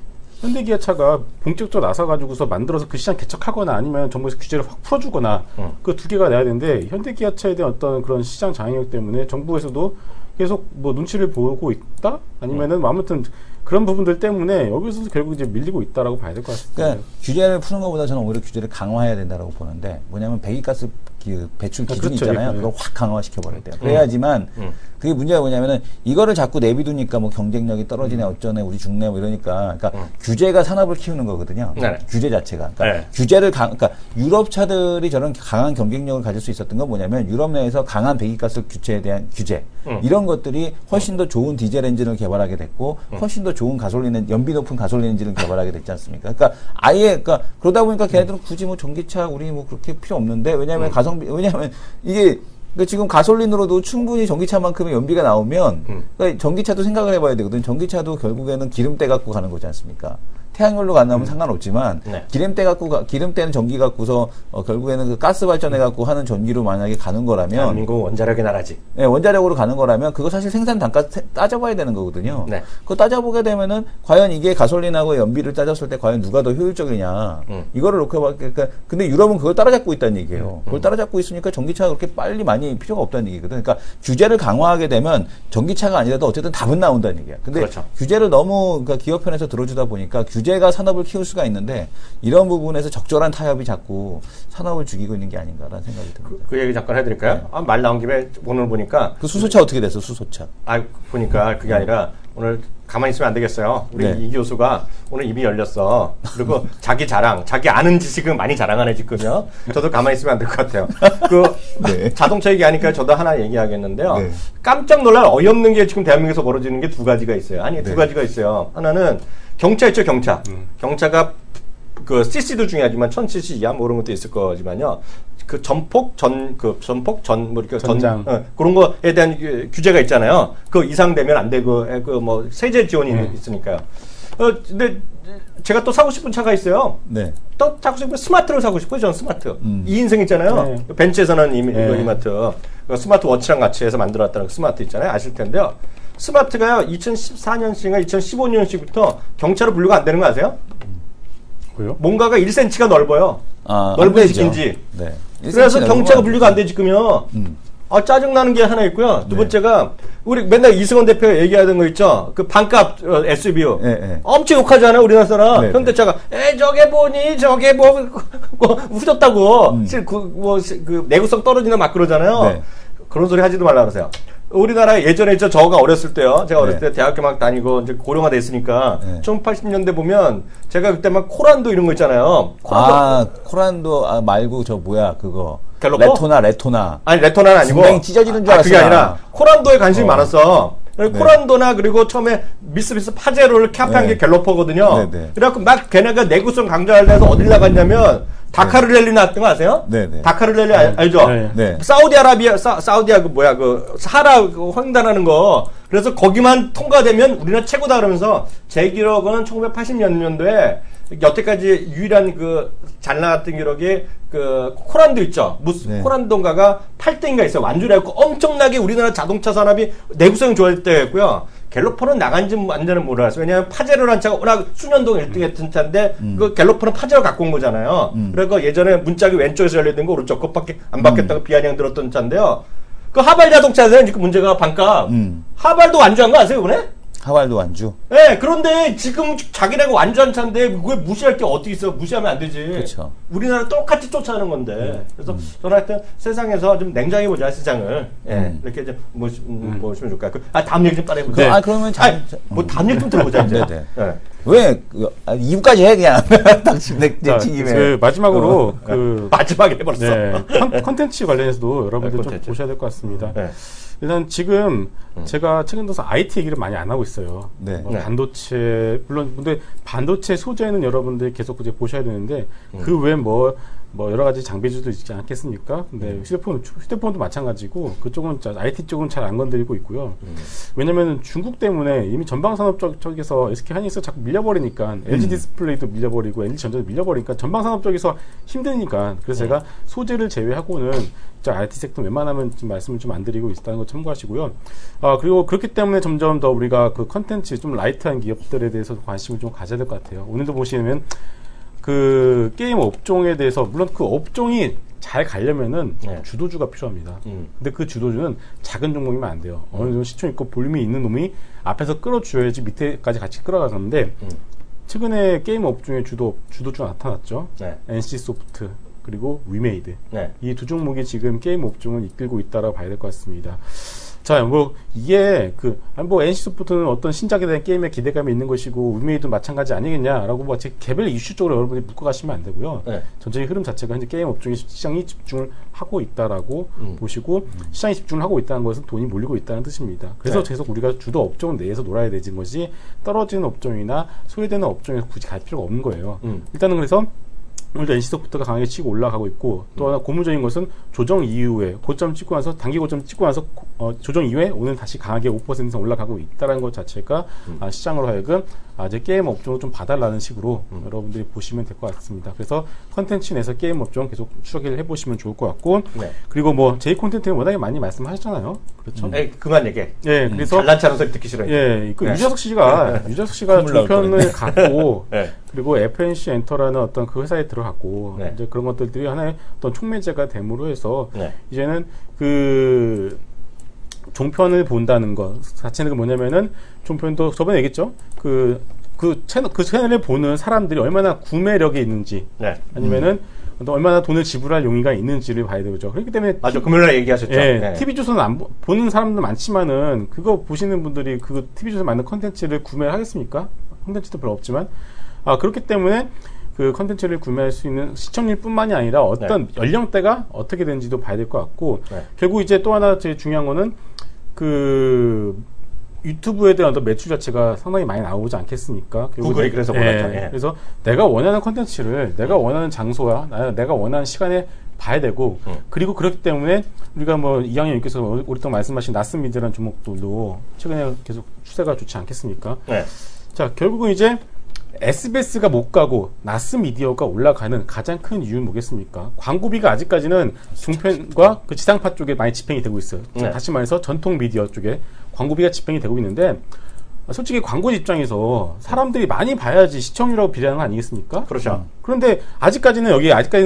현대기아차가 본격적으로 나서가지고서 만들어서 그 시장 개척하거나 아니면 정부에서 규제를 확 풀어주거나 그 두 개가 나야 되는데 현대기아차에 대한 어떤 그런 시장 장악력 때문에 정부에서도 계속 뭐 눈치를 보고 있다? 아니면은 뭐 아무튼 그런 부분들 때문에 여기서도 결국 이제 밀리고 있다라고 봐야 될 것 같습니다. 그러니까 규제를 푸는 것보다 저는 오히려 규제를 강화해야 된다고 보는데 뭐냐면 배기가스 그 배출 기준이 그렇죠. 있잖아요. 예. 그걸 확 강화시켜 버려야 돼요. 그래야지만 그게 문제가 뭐냐면은 이거를 자꾸 내비두니까 뭐 경쟁력이 떨어지네 어쩌네 우리 죽네 뭐 이러니까 그러니까 규제가 산업을 키우는 거거든요. 네. 규제 자체가. 그러니까 네. 규제를 그러니까 유럽 차들이 저런 강한 경쟁력을 가질 수 있었던 건 뭐냐면 유럽 내에서 강한 배기가스 규제에 대한 규제 이런 것들이 훨씬 더 좋은 디젤 엔진을 개발하게 됐고 훨씬 더 좋은 가솔린 연비 높은 가솔린 엔진을 개발하게 됐지 않습니까? 그러니까 아예 그러니까 그러다 보니까 걔네들은 굳이 뭐 전기차 우리 뭐 그렇게 필요 없는데 왜냐하면 왜냐하면 이게 그러니까 지금 가솔린으로도 충분히 전기차만큼의 연비가 나오면 그러니까 전기차도 생각을 해봐야 되거든요. 전기차도 결국에는 기름때 갖고 가는 거지 않습니까? 태양열로 간다면 상관없지만 네. 기름때는 전기 갖고서 결국에는 그 가스 발전해 갖고 하는 전기로 만약에 가는 거라면 대한민국 원자력의 나라지. 네, 원자력으로 가는 거라면 그거 사실 생산 단가 따져봐야 되는 거거든요. 네. 그거 따져보게 되면은 과연 이게 가솔린하고 연비를 따졌을 때 과연 누가 더 효율적이냐 이거를 놓고 그러니까 근데 유럽은 그걸 따라잡고 있다는 얘기예요. 그걸 따라잡고 있으니까 전기차가 그렇게 빨리 많이 필요가 없다는 얘기거든. 그러니까 규제를 강화하게 되면 전기차가 아니라도 어쨌든 답은 나온다는 얘기야. 근데 그렇죠. 규제를 너무 그러니까 기업 편에서 들어주다 보니까 규제가 산업을 키울 수가 있는데 이런 부분에서 적절한 타협이 자꾸 산업을 죽이고 있는 게 아닌가라는 생각이 듭니다. 그 얘기 잠깐 해드릴까요? 네. 아, 말 나온 김에 오늘 보니까 그 수소차 어떻게 됐어? 수소차. 보니까 그게 아니라 오늘 가만히 있으면 안 되겠어요. 우리 네. 이 교수가 오늘 입이 열렸어. 그리고 자기 자랑, 자기 아는 지식은 많이 자랑하네 지금요. 저도 가만히 있으면 안 될 것 같아요. 그 네. 자동차 얘기하니까 저도 하나 얘기하겠는데요. 네. 깜짝 놀랄 어이없는 게 지금 대한민국에서 벌어지는 게 두 가지가 있어요. 아니 두 네. 가지가 있어요. 하나는 경차 있죠, 경차. 경차가 그 CC도 중요하지만 1000cc 이하 뭐 그런 것도 있을 거지만요. 그 전폭 뭐 이렇게 전장. 그런 거에 대한 규제가 있잖아요. 그 이상 되면 안 되고 그 뭐 세제 지원이 있으니까요. 근데 제가 또 사고 싶은 차가 있어요. 네. 또 사고 싶은 스마트를 사고 싶어요. 저는 스마트. 2인승 있잖아요. 네. 벤츠에서는 네. 이마트 그 스마트 워치랑 같이 해서 만들어왔다는 그 스마트 있잖아요. 아실 텐데요. 스마트가요 2014년씩인가 2015년씩부터 경차로 분류가 안 되는 거 아세요? 왜요? 뭔가가 1cm가 넓어요. 아, 넓은지 긴지. 네. 그래서 경차가 분류가 안 돼 지금요. 아, 짜증나는 게 하나 있고요. 두 번째가, 우리 맨날 이승원 대표가 얘기하던 거 있죠? 그 반값 SUV요. 네. 엄청 욕하잖아요, 우리나라 사람. 네, 현대차가, 저게 뭐니, 저게 뭐, 후졌다고. 내구성 떨어지나 막 그러잖아요. 네. 그런 소리 하지도 말라 그러세요. 우리나라 예전에 저가 어렸을 때요. 제가 어렸을 네. 때 대학교 막 다니고 이제 고령화 됐으니까 네. 1980년대 보면 제가 그때 막 코란도 이런 거 있잖아요. 코란도 말고 저 뭐야 그거 갤러퍼? 레토나 아니 레토나는 아니고 분명히 찢어지는 줄 그게 알았어, 아니라 나. 코란도에 관심이 많았어. 네. 코란도나 그리고 처음에 미쓰비시 파제로를 캡한 네. 게 갤러퍼거든요. 네. 그래갖고 막 걔네가 내구성 강조하려서 어딜 나갔냐면 다카르 랠리 나왔던 거 아세요? 네. 다카르 랠리 알죠? 네. 네. 사우디아라비아 사우디아 그 뭐야 그 사하라 그 횡단하는 거. 그래서 거기만 통과되면 우리나라 최고다 그러면서 제 기록은 1980년도에 여태까지 유일한 그 잘 나갔던 기록이 그 코란도 있죠. 네. 코란도인가가 8등인가 있어요. 완주해갖고 엄청나게 우리나라 자동차 산업이 내구성이 좋아질 때였고요. 갤로퍼는 나간지 완전히 몰랐어요. 왜냐하면 파제로란 차가 워낙 수년동 1등 했던 차인데 그 갤로퍼는 파제로 갖고 온 거잖아요. 그래서 예전에 문짝이 왼쪽에서 열리는 거 오른쪽 것밖에 안 바뀌었다고 비아냥 들었던 차인데요. 그 하발 자동차에서는 지금 문제가 반값. 하발도 완주한 거 아세요, 이번에? 하왈도 완주. 네, 그런데 지금 자기네가 완주한 차인데 그걸 무시할 게 어디 있어? 무시하면 안 되지. 그쵸. 우리나라 똑같이 쫓아가는 건데. 그래서 저는 하여튼 세상에서 좀 냉정히 보자, 세상을. 예, 이렇게 좀 보시면 좋을까요? 다음 얘기 좀 빨리 해보자. 네. 그러면 다음 얘기 좀 들어보자, 이제. 네네. 예. 왜 이유까지 해 그냥 당신 내 책임에. 그 마지막으로 그 마지막에 해버렸어. 네, 컨텐츠 관련해서도 여러분들 좀 콘텐츠. 보셔야 될 것 같습니다. 네. 일단 지금 제가 최근 들어서 IT 얘기를 많이 안 하고 있어요. 네. 뭐 네. 반도체 물론 근데 반도체 소재는 여러분들이 계속 이제 보셔야 되는데 그 외에 뭐 여러 가지 장비들도 있지 않겠습니까? 근데 휴대폰도 마찬가지고 그쪽은 IT 쪽은 잘 안 건드리고 있고요. 왜냐면 중국 때문에 이미 전방산업 쪽에서 SK 하이닉스 자꾸 밀려버리니까 LG 디스플레이도 밀려버리고 LG 전자도 밀려버리니까 전방산업 쪽에서 힘드니까 그래서 제가 소재를 제외하고는 IT 섹터 웬만하면 좀 말씀을 좀 안 드리고 있다는 거 참고하시고요. 그리고 그렇기 때문에 점점 더 우리가 그 컨텐츠 좀 라이트한 기업들에 대해서 관심을 좀 가져야 될 것 같아요. 오늘도 보시면 그 게임 업종에 대해서 물론 그 업종이 잘 가려면은 네. 주도주가 필요합니다. 근데 그 주도주는 작은 종목이면 안 돼요. 어느 정도 시총 있고 볼륨이 있는 놈이 앞에서 끌어줘야지 밑에까지 같이 끌어가는데 최근에 게임 업종의 주도주가 나타났죠. 네. NC소프트 그리고 위메이드 네. 이 두 종목이 지금 게임 업종을 이끌고 있다라고 봐야 될 것 같습니다. 자, 뭐 이게 뭐 NC소프트는 어떤 신작에 대한 게임에 기대감이 있는 것이고 위메이도 마찬가지 아니겠냐라고 뭐 개별 이슈 쪽으로 여러분이 묶어가시면 안 되고요. 네. 전체의 흐름 자체가 현재 게임 업종에 시장이 집중을 하고 있다라고 보시고 시장이 집중을 하고 있다는 것은 돈이 몰리고 있다는 뜻입니다. 그래서 네. 계속 우리가 주도 업종 내에서 놀아야 되는 것이 떨어지는 업종이나 소외되는 업종에서 굳이 갈 필요가 없는 거예요. 일단은 그래서 오늘도 NC소프트가 강하게 치고 올라가고 있고 또 하나 고무적인 것은 조정 이후에 고점 찍고 나서 단기 고점 찍고 나서 조정 이후에 오늘 다시 강하게 5% 이상 올라가고 있다는 것 자체가 시장으로 하여금 이제 게임 업종을 좀 봐달라는 식으로 여러분들이 보시면 될 것 같습니다. 그래서 컨텐츠 내에서 게임 업종 계속 추적을 해보시면 좋을 것 같고 네. 그리고 뭐 J 콘텐츠는 워낙에 많이 말씀하셨잖아요. 그렇죠? 에이, 그만 얘기해. 예, 그래서 잘난 차는 소리 듣기 싫어요. 예, 그 네. 유재석 씨가 종편을 갖고 네. 그리고 FNC 엔터라는 어떤 그 회사에 들어갔고 네. 이제 그런 것들이 하나의 어떤 촉매제가 됨으로 해서 네. 이제는 그 종편을 본다는 것 자체는 뭐냐면은 종편도 저번에 얘기했죠. 그 채널을 보는 사람들이 얼마나 구매력이 있는지 네. 아니면은 또 얼마나 돈을 지불할 용의가 있는지를 봐야 되죠. 그렇기 때문에 맞아. 금요일날 얘기하셨죠. 예, 네. TV조선 안 보는 사람도 많지만은 그거 보시는 분들이 그 TV조선 만든 컨텐츠를 구매를 하겠습니까? 컨텐츠도 별로 없지만 그렇기 때문에 그 컨텐츠를 구매할 수 있는 시청률뿐만이 아니라 어떤 연령대가 어떻게 되는지도 봐야 될 것 같고 네. 결국 이제 또 하나 제일 중요한 거는 그 유튜브에 대한 어떤 매출 자체가 상당히 많이 나오지 않겠습니까? 구글이 그래서 몰랐죠. 예. 그래서 내가 원하는 컨텐츠를 내가 원하는 장소와 내가 원하는 시간에 봐야 되고 그리고 그렇기 때문에 우리가 뭐 이양현 님께서 오랫동안 말씀하신 나스미디어라는 종목들도 최근에 계속 추세가 좋지 않겠습니까? 네. 자, 결국은 이제 SBS가 못 가고 나스미디어가 올라가는 가장 큰 이유는 뭐겠습니까? 광고비가 아직까지는 종편과 그 지상파 쪽에 많이 집행이 되고 있어요. 네. 다시 말해서 전통 미디어 쪽에 광고비가 집행이 되고 있는데 솔직히 광고 입장에서 사람들이 많이 봐야지 시청률하고 비례하는 거 아니겠습니까? 그렇죠. 그런데 아직까지는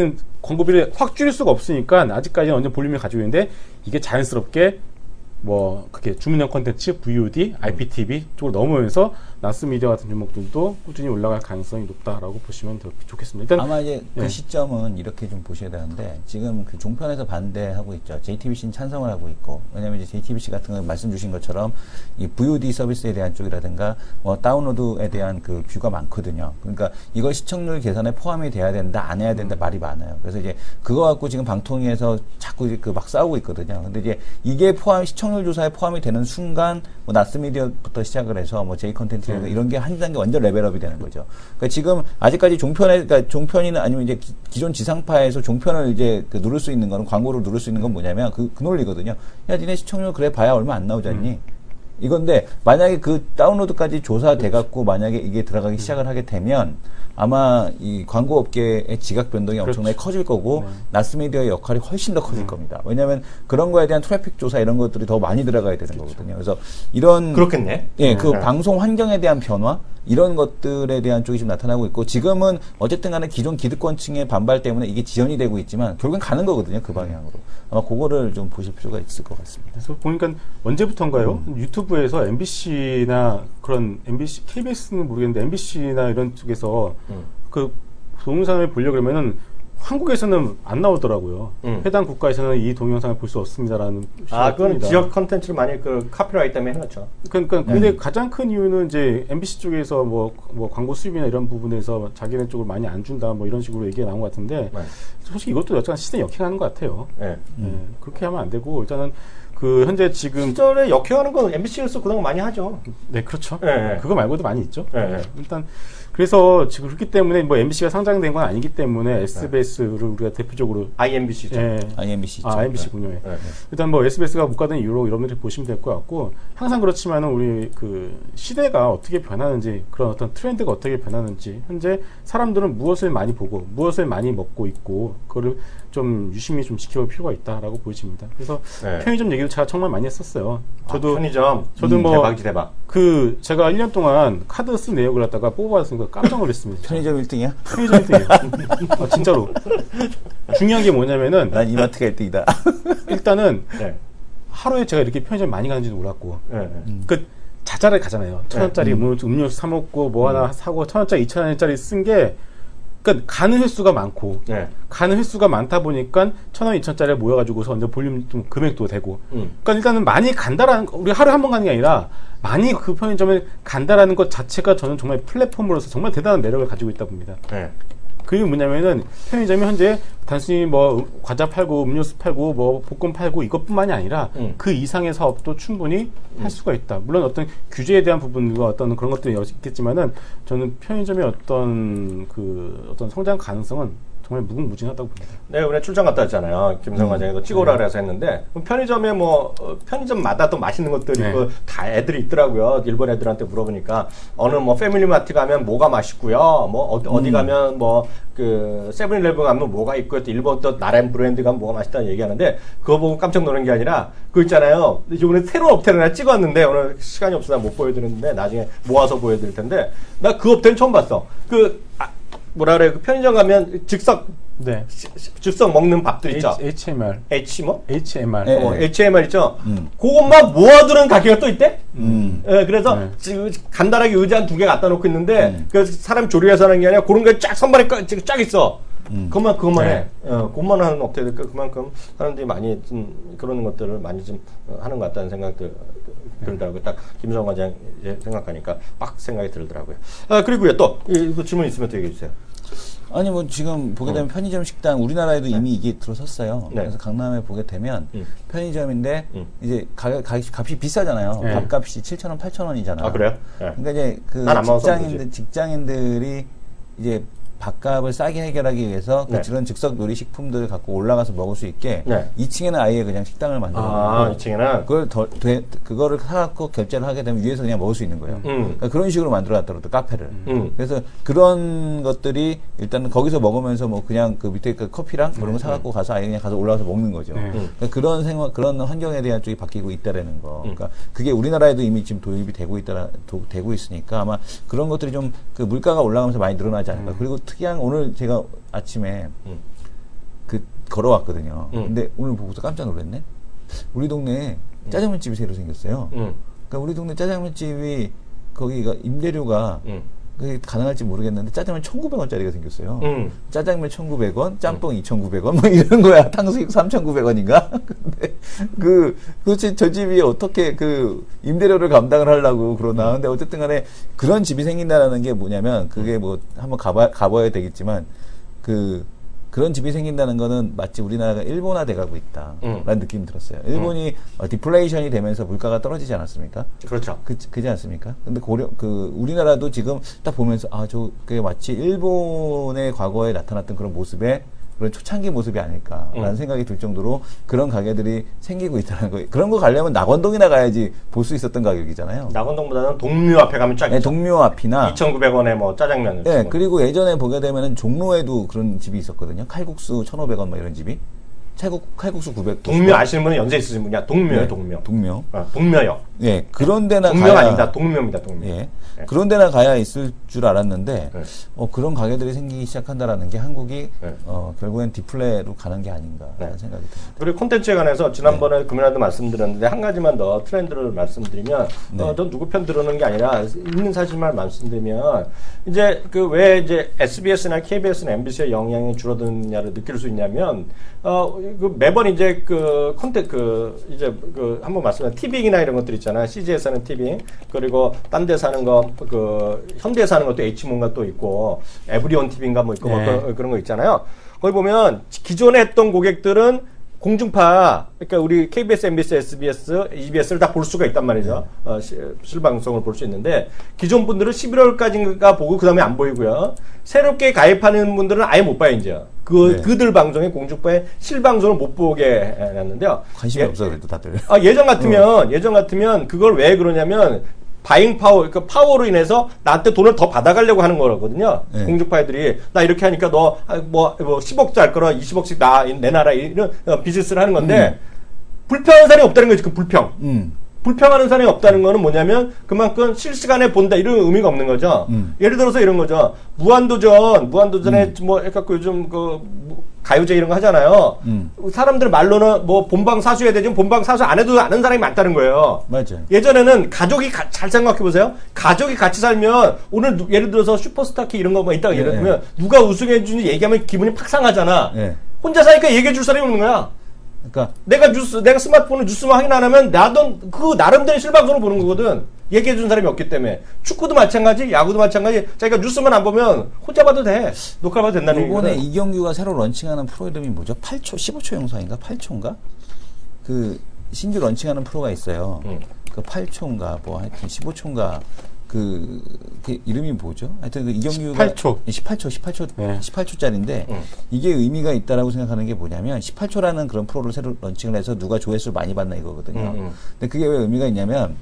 광고비를 확 줄일 수가 없으니까 아직까지는 완전 볼륨을 가지고 있는데 이게 자연스럽게 뭐 그렇게 주문형 콘텐츠, VOD, IPTV 쪽으로 넘어오면서 나스미디어 같은 종목들도 꾸준히 올라갈 가능성이 높다라고 보시면 좋겠습니다. 일단 아마 이제 그 예. 시점은 이렇게 좀 보셔야 되는데 지금 그 종편에서 반대하고 있죠. JTBC는 찬성을 하고 있고 왜냐하면 이제 JTBC 같은 경우 말씀 주신 것처럼 이 VOD 서비스에 대한 쪽이라든가 뭐 다운로드에 대한 그 뷰가 많거든요. 그러니까 이걸 시청률 계산에 포함이 돼야 된다, 안 해야 된다 말이 많아요. 그래서 이제 그거 갖고 지금 방통위에서 자꾸 그 막 싸우고 있거든요. 근데 이제 이게 시청률 조사에 포함이 되는 순간 뭐 나스미디어부터 시작을 해서 뭐 J 컨텐츠 이런 게 한 단계 완전 레벨업이 되는 거죠. 그러니까 지금 아직까지 그러니까 종편이나 아니면 이제 기존 지상파에서 종편을 이제 그 누를 수 있는 거는 광고를 누를 수 있는 건 뭐냐면 그 논리거든요. 야, 니네 시청률 그래 봐야 얼마 안 나오지 않니? 이건데 만약에 그 다운로드까지 조사돼 갖고 만약에 이게 들어가기 시작을 하게 되면 아마 이 광고 업계의 지각 변동이 엄청나게 커질 거고 나스미디어의 역할이 훨씬 더 커질 겁니다. 왜냐하면 그런 거에 대한 트래픽 조사 이런 것들이 더 많이 들어가야 되는 거거든요. 그래서 이런 그렇겠네. 예, 그 방송 환경에 대한 변화 이런 것들에 대한 쪽이 좀 나타나고 있고 지금은 어쨌든 간에 기존 기득권층의 반발 때문에 이게 지연이 되고 있지만 결국엔 가는 거거든요. 그 방향으로. 아마 그거를 좀 보실 필요가 있을 것 같습니다. 그래서 보니까 언제부턴가요? 유튜브에서 MBC나 그런 KBS는 모르겠는데 MBC나 이런 쪽에서 그 동영상을 보려고 그러면은 한국에서는 안 나오더라고요. 해당 국가에서는 이 동영상을 볼 수 없습니다라는. 그건 지역 컨텐츠를 많이 그 카피라이트 때문에 해놨죠. 그러니까 근데 가장 큰 이유는 이제 MBC 쪽에서 뭐 광고 수입이나 이런 부분에서 자기네 쪽을 많이 안 준다 뭐 이런 식으로 얘기가 나온 것 같은데 솔직히 이것도 약간 시대 역행하는 것 같아요. 그렇게 하면 안 되고 일단은 그 현재 지금 시절에 역행하는 건 MBC에서 그동안 많이 하죠. 네, 그렇죠. 네. 그거 말고도 많이 있죠. 네. 일단 그래서 지금 그렇기 때문에 뭐 MBC가 상장된 건 아니기 때문에 SBS를 우리가 대표적으로 IMBC죠. IMBC. IMBC군요. 일단 뭐 SBS가 못 가던 이유로 이런 분들 보시면 될 것 같고 항상 그렇지만은 우리 그 시대가 어떻게 변하는지 그런 어떤 트렌드가 어떻게 변하는지 현재 사람들은 무엇을 많이 보고 무엇을 많이 먹고 있고 그거를 좀 유심히 좀 지켜볼 필요가 있다라고 보여집니다. 그래서 편의점 얘기도 제가 정말 많이 했었어요. 저도 저도 뭐 대박이지 대박. 그 제가 1년 동안 카드 쓴 내역을 갖다가 뽑아봤으니까 깜짝 놀랐습니다. 편의점 1등이야? 편의점 1등이에요. 진짜로. 중요한 게 뭐냐면은 난 이마트가 1등이다. 일단은 하루에 제가 이렇게 편의점 많이 가는지도 몰랐고 그 자잘하게 가잖아요. 1,000원짜리 음료수 사 먹고 뭐 하나 사고 1,000원짜리 2,000원짜리 쓴 게 그러니까 가는 횟수가 많고 가는 횟수가 많다 보니까 1,000원, 2,000원짜리 모여가지고서 이제 볼륨 좀 금액도 되고 그러니까 일단은 많이 간다라는 우리 하루에 한 번 가는 게 아니라 많이 그 편의점에 간다라는 것 자체가 저는 정말 플랫폼으로서 정말 대단한 매력을 가지고 있다 봅니다. 그게 뭐냐면은 편의점이 현재 단순히 뭐 과자 팔고 음료수 팔고 뭐 볶음 팔고 이것뿐만이 아니라 그 이상의 사업도 충분히 할 수가 있다. 물론 어떤 규제에 대한 부분과 어떤 그런 것들이 있겠지만은 저는 편의점의 어떤 어떤 성장 가능성은 정말 무궁무진하다고 봅니다. 네, 이번에 출장 갔다 왔잖아요. 김성관 장에도 찍어라 그래서 했는데 편의점에 뭐 편의점마다 또 맛있는 것들이 있고 다 애들이 있더라고요. 일본 애들한테 물어보니까 어느 뭐 패밀리마트 가면 뭐가 맛있고요. 뭐 어디 가면 뭐 그 세븐일레븐 가면 뭐가 있고요. 또 일본 또 나라의 브랜드 가면 뭐가 맛있다는 얘기하는데 그거 보고 깜짝 놀란 게 아니라 그거 있잖아요. 이번에 새로운 업체를 하나 찍었는데 오늘 시간이 없어서 못 보여드렸는데 나중에 모아서 보여드릴 텐데 나 그 업체는 처음 봤어. 뭐라 그래, 그 편의점 가면 즉석 먹는 밥들 있죠. HMR. HMR. HMR. HMR 있죠. 그것만 모아두는 가게가 또 있대. 그래서 지금 간단하게 의자 한 2개 갖다 놓고 있는데, 그래서 사람 조리해서 하는 게 아니라 그런 게 쫙 선반에 쫙 있어. 그것만 해. 그것만 하는 업체들, 그만큼 사람들이 많이 좀 그런 것들을 많이 좀 하는 것 같다는 생각들 들더라고요. 딱 김성 과장 생각하니까 막 생각이 들더라고요. 그리고요, 또 질문 있으면 또 얘기해 주세요. 아니 뭐 지금 보게 되면 편의점 식당 우리나라에도 이미 이게 들어섰어요. 그래서 강남에 보게 되면 편의점인데 이제 값이 비싸잖아요. 밥값이 7,000원, 8,000원이잖아요. 아, 그래요? 그러니까 이제 그 직장인들이 이제 밥값을 싸게 해결하기 위해서 그런 즉석 요리식품들을 갖고 올라가서 먹을 수 있게 2층에는 아예 그냥 식당을 만들어 놓고 2층에는 그거를 사갖고 결제를 하게 되면 위에서 그냥 먹을 수 있는 거예요. 그러니까 그런 식으로 만들어놨더라고요, 카페를. 그래서 그런 것들이 일단은 거기서 먹으면서 뭐 그냥 그 밑에 그 커피랑 그런 거 사갖고 가서 아예 그냥 가서 올라가서 먹는 거죠. 그러니까 그런 환경에 대한 쪽이 바뀌고 있다라는 거. 그러니까 그게 우리나라에도 이미 지금 도입이 되고 있으니까 아마 그런 것들이 좀 그 물가가 올라가면서 많이 늘어나지 않을까. 그리고 특이한 오늘 제가 아침에 걸어왔거든요. 근데 오늘 보고서 깜짝 놀랐네. 우리 동네에 짜장면집이 새로 생겼어요. 그러니까 우리 동네 짜장면집이 거기가 임대료가 그게 가능할지 모르겠는데 짜장면 1,900원짜리가 생겼어요. 짜장면 1,900원, 짬뽕 2,900원 뭐 이런 거야. 탕수육 3,900원인가? 근데 도대체 저 집이 어떻게 그 임대료를 감당을 하려고 그러나. 근데 어쨌든 간에 그런 집이 생긴다는 게 뭐냐면 그게 뭐 한번 가봐야 되겠지만 그런 집이 생긴다는 거는 마치 우리나라가 일본화 돼가고 있다라는 느낌이 들었어요. 일본이 디플레이션이 되면서 물가가 떨어지지 않았습니까? 그렇죠. 그지 않습니까? 근데 우리나라도 지금 딱 보면서 그게 마치 일본의 과거에 나타났던 그런 모습에 그런 초창기 모습이 아닐까라는 생각이 들 정도로 그런 가게들이 생기고 있다는 거예요. 그런 거 가려면 낙원동이나 가야지 볼 수 있었던 가격이잖아요. 낙원동보다는 동묘 앞에 가면 쫙 있죠. 동묘 앞이나 2,900원에 뭐 짜장면. 네, 그리고 예전에 보게 되면은 종로에도 그런 집이 있었거든요. 칼국수 1,500원 뭐 이런 집이. 칼국수 900. 동묘 아시는 분은 연세 있으신 분이야. 동묘요, 동묘. 동묘. 동묘역. 예, 그런 데나 동명 가야 아니다. 동명입니다. 동명. 예. 그런 데나 가야 있을 줄 알았는데 네. 그런 가게들이 생기기 시작한다라는 게 한국이 네. 결국엔 디플레로 가는 게 아닌가 네. 라는 생각이 듭니다. 그리고 콘텐츠에 관해서 지난번에 금요일에도 말씀드렸는데 한 가지만 더 트렌드를 말씀드리면 네. 전 누구 편 들어오는 게 아니라 있는 사실만 말씀드리면 이제 그 왜 이제 SBS나 KBS나 MBC의 영향이 줄어드느냐를 느낄 수 있냐면 그 매번 이제 그 이제 그 한번 말씀드린 티빙이나 이런 것들 있잖아요. CG에서 하는 티빙 그리고 딴 데서 하는 거 그 현대에서 하는 것도 H몬가 또 있고 에브리온 TV인가 뭐 있고 뭐 그런 거 있잖아요. 거기 보면 기존에 했던 고객들은 공중파, 그러니까 우리 KBS, MBC, SBS, EBS를 다 볼 수가 있단 말이죠. 실방송을 볼 수 있는데, 기존 분들은 11월까지인가 보고, 그 다음에 안 보이고요. 새롭게 가입하는 분들은 아예 못 봐요, 이제. 그들 방송에 공중파의 실방송을 못 보게 해놨는데요. 관심이 없어, 그래도 다들. 예전 같으면 그걸 왜 그러냐면, 바잉 파워, 그러니까 파워로 인해서 나한테 돈을 더 받아가려고 하는 거거든요. 네. 공중파 애들이 나 이렇게 하니까 너 뭐 10억 짤 거라 20억씩 내놔라 이런 비즈니스를 하는 건데 불평하는 사람이 없다는 거지. 그 불평. 불평하는 사람이 없다는 거는 뭐냐면 그만큼 실시간에 본다 이런 의미가 없는 거죠. 예를 들어서 이런 거죠. 무한도전에 뭐 해갖고 요즘 그 가요제 이런 거 하잖아요. 사람들 말로는 뭐 본방 사수해야 되지만 본방 사수 안 해도 아는 사람이 많다는 거예요. 맞아요. 예전에는 가족이 잘 생각해 보세요. 가족이 같이 살면 오늘 예를 들어서 슈퍼스타키 이런 거만 있다가 예를 들면 누가 우승해 주니 얘기하면 기분이 팍 상하잖아. 혼자 사니까 얘기해 줄 사람이 없는 거야. 그러니까 내가 스마트폰으로 뉴스만 확인 안 하면 나도 그 나름대로 실방송을 보는 거거든. 얘기해 준 사람이 없기 때문에. 축구도 마찬가지, 야구도 마찬가지. 자기가 뉴스만 안 보면 혼자 봐도 돼. 녹화 봐도 된다는 얘기거든. 이번에 이경규가 새로 런칭하는 프로 이름이 뭐죠? 8초, 15초 영상인가? 8초인가? 그 신규 런칭하는 프로가 있어요. 그 8초인가 뭐 하여튼 15초인가 그 이름이 뭐죠? 하여튼 그 이경규가 18초 네. 18초짜리인데 이게 의미가 있다라고 생각하는 게 뭐냐면 18초라는 그런 프로를 새로 런칭을 해서 누가 조회수를 많이 받나 이거거든요. 근데 그게 왜 의미가 있냐면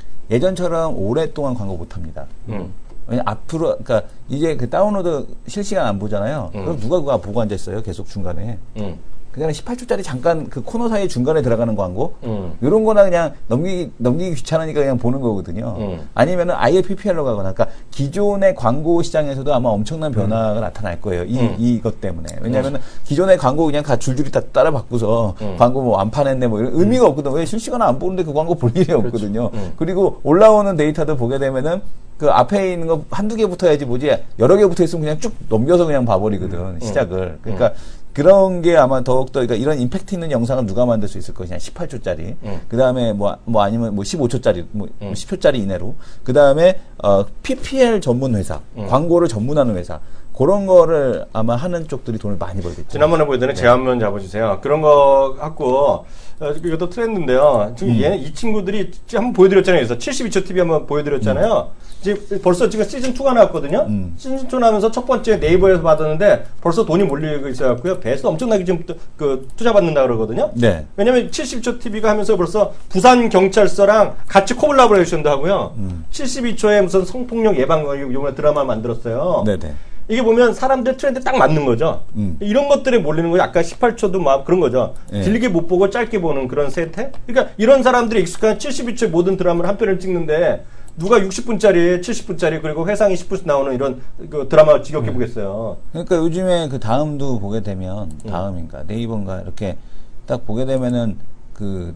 예전처럼 오랫동안 광고 못 합니다. 왜냐 앞으로 그러니까 이제 그 다운로드 실시간 안 보잖아요. 그럼 누가 그거 보고 앉아 있어요? 계속 중간에. 그냥 18초짜리 잠깐 그 코너 사이 중간에 들어가는 광고 이런 거나 그냥 넘기기 귀찮으니까 그냥 보는 거거든요. 아니면은 아예 PPL로 가거나 그러니까 기존의 광고 시장에서도 아마 엄청난 변화가 나타날 거예요. 이것 때문에. 왜냐면은 기존의 광고 그냥 다 줄줄이 다 따라 바꾸서 광고 뭐 안 파냈네 뭐 이런 의미가 없거든. 왜 실시간 안 보는데 그 광고 볼 일이 없거든요. 그리고 올라오는 데이터도 보게 되면은 그 앞에 있는 거 한두 개 붙어야지 뭐지 여러 개 붙어 있으면 그냥 쭉 넘겨서 그냥 봐버리거든. 시작을. 그러니까 그런 게 아마 더욱더, 그러니까 이런 임팩트 있는 영상을 누가 만들 수 있을 것이냐. 18초짜리. 그 다음에 뭐 아니면 뭐 15초짜리, 뭐 10초짜리 이내로. 그 다음에, PPL 전문 회사. 광고를 전문하는 회사. 그런 거를 아마 하는 쪽들이 돈을 많이 벌겠죠. 지난번에 보여드린 제 한번 잡아주세요. 그런 거 갖고, 이것도 트렌드인데요. 지금 이 친구들이 한번 보여드렸잖아요. 그래서 72초 TV 한번 보여드렸잖아요. 지금 벌써 지금 시즌2가 나왔거든요. 시즌2 나면서 첫 번째 네이버에서 받았는데 벌써 돈이 몰리고 있어갖고요. 배에서 엄청나게 지금 투자받는다 그러거든요. 네. 왜냐면 72초 TV가 하면서 벌써 부산경찰서랑 같이 코블라보레이션도 하고요. 72초에 무슨 성폭력 예방 요번에 드라마 만들었어요. 네네. 이게 보면 사람들 트렌드 딱 맞는 거죠. 이런 것들에 몰리는 거죠. 아까 18초도 막 그런 거죠. 길게 못 보고 짧게 보는 그런 세태? 그러니까 이런 사람들이 익숙한 72초의 모든 드라마를 한 편을 찍는데 누가 60분짜리, 70분짜리 그리고 회상이 10분씩 나오는 이런 그 드라마를 지겹게 보겠어요. 그러니까 요즘에 그 다음도 보게 되면 다음인가 네이버인가 이렇게 딱 보게 되면은 그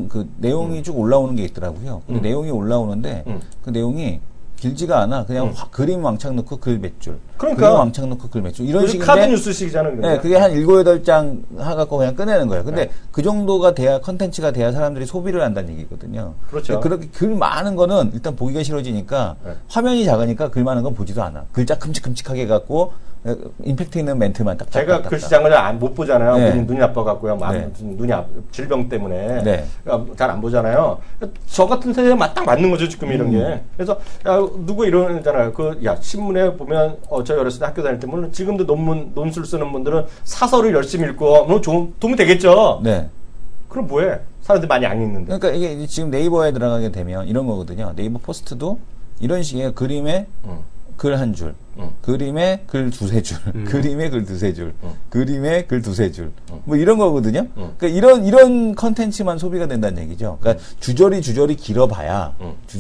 내용이 쭉 올라오는 게 있더라고요. 근데 내용이 올라오는데 그 내용이 길지가 않아. 그냥 그림 왕창 넣고 글 몇 줄. 그러니까. 그림 왕창 넣고 글 몇 줄. 이런 식인데. 카드 뉴스식이잖아요. 그러니까. 네, 그게 한 7, 8장 하갖고 그냥 끝내는 거예요. 근데 그 정도가 돼야, 컨텐츠가 돼야 사람들이 소비를 한다는 얘기거든요. 그렇죠. 그렇게 글 많은 거는 일단 보기가 싫어지니까 화면이 작으니까 글 많은 건 보지도 않아. 글자 큼직큼직하게 해갖고 임팩트 있는 멘트만 딱. 제가 글씨장을 잘 못 보잖아요. 네. 눈이 나빠갖고요. 네. 눈이 질병 때문에 네. 잘 안 보잖아요. 저 같은 세대에 딱 맞는 거죠 지금 이런 게. 그래서 누구 이러잖아요. 신문에 보면 저 어렸을 때 학교 다닐 때 물론 지금도 논술 쓰는 분들은 사설을 열심히 읽고 도움이 되겠죠. 네. 그럼 뭐해? 사람들이 많이 안 읽는데. 그러니까 이게 지금 네이버에 들어가게 되면 이런 거거든요. 네이버 포스트도 이런 식의 그림에 글 한 줄, 그림에 글 두세 줄, 그림에 글 두세 줄, 그림에 글 두세 줄, 뭐 이런 거거든요. 그러니까 이런 컨텐츠만 소비가 된다는 얘기죠. 그러니까 주저리 길어봐야,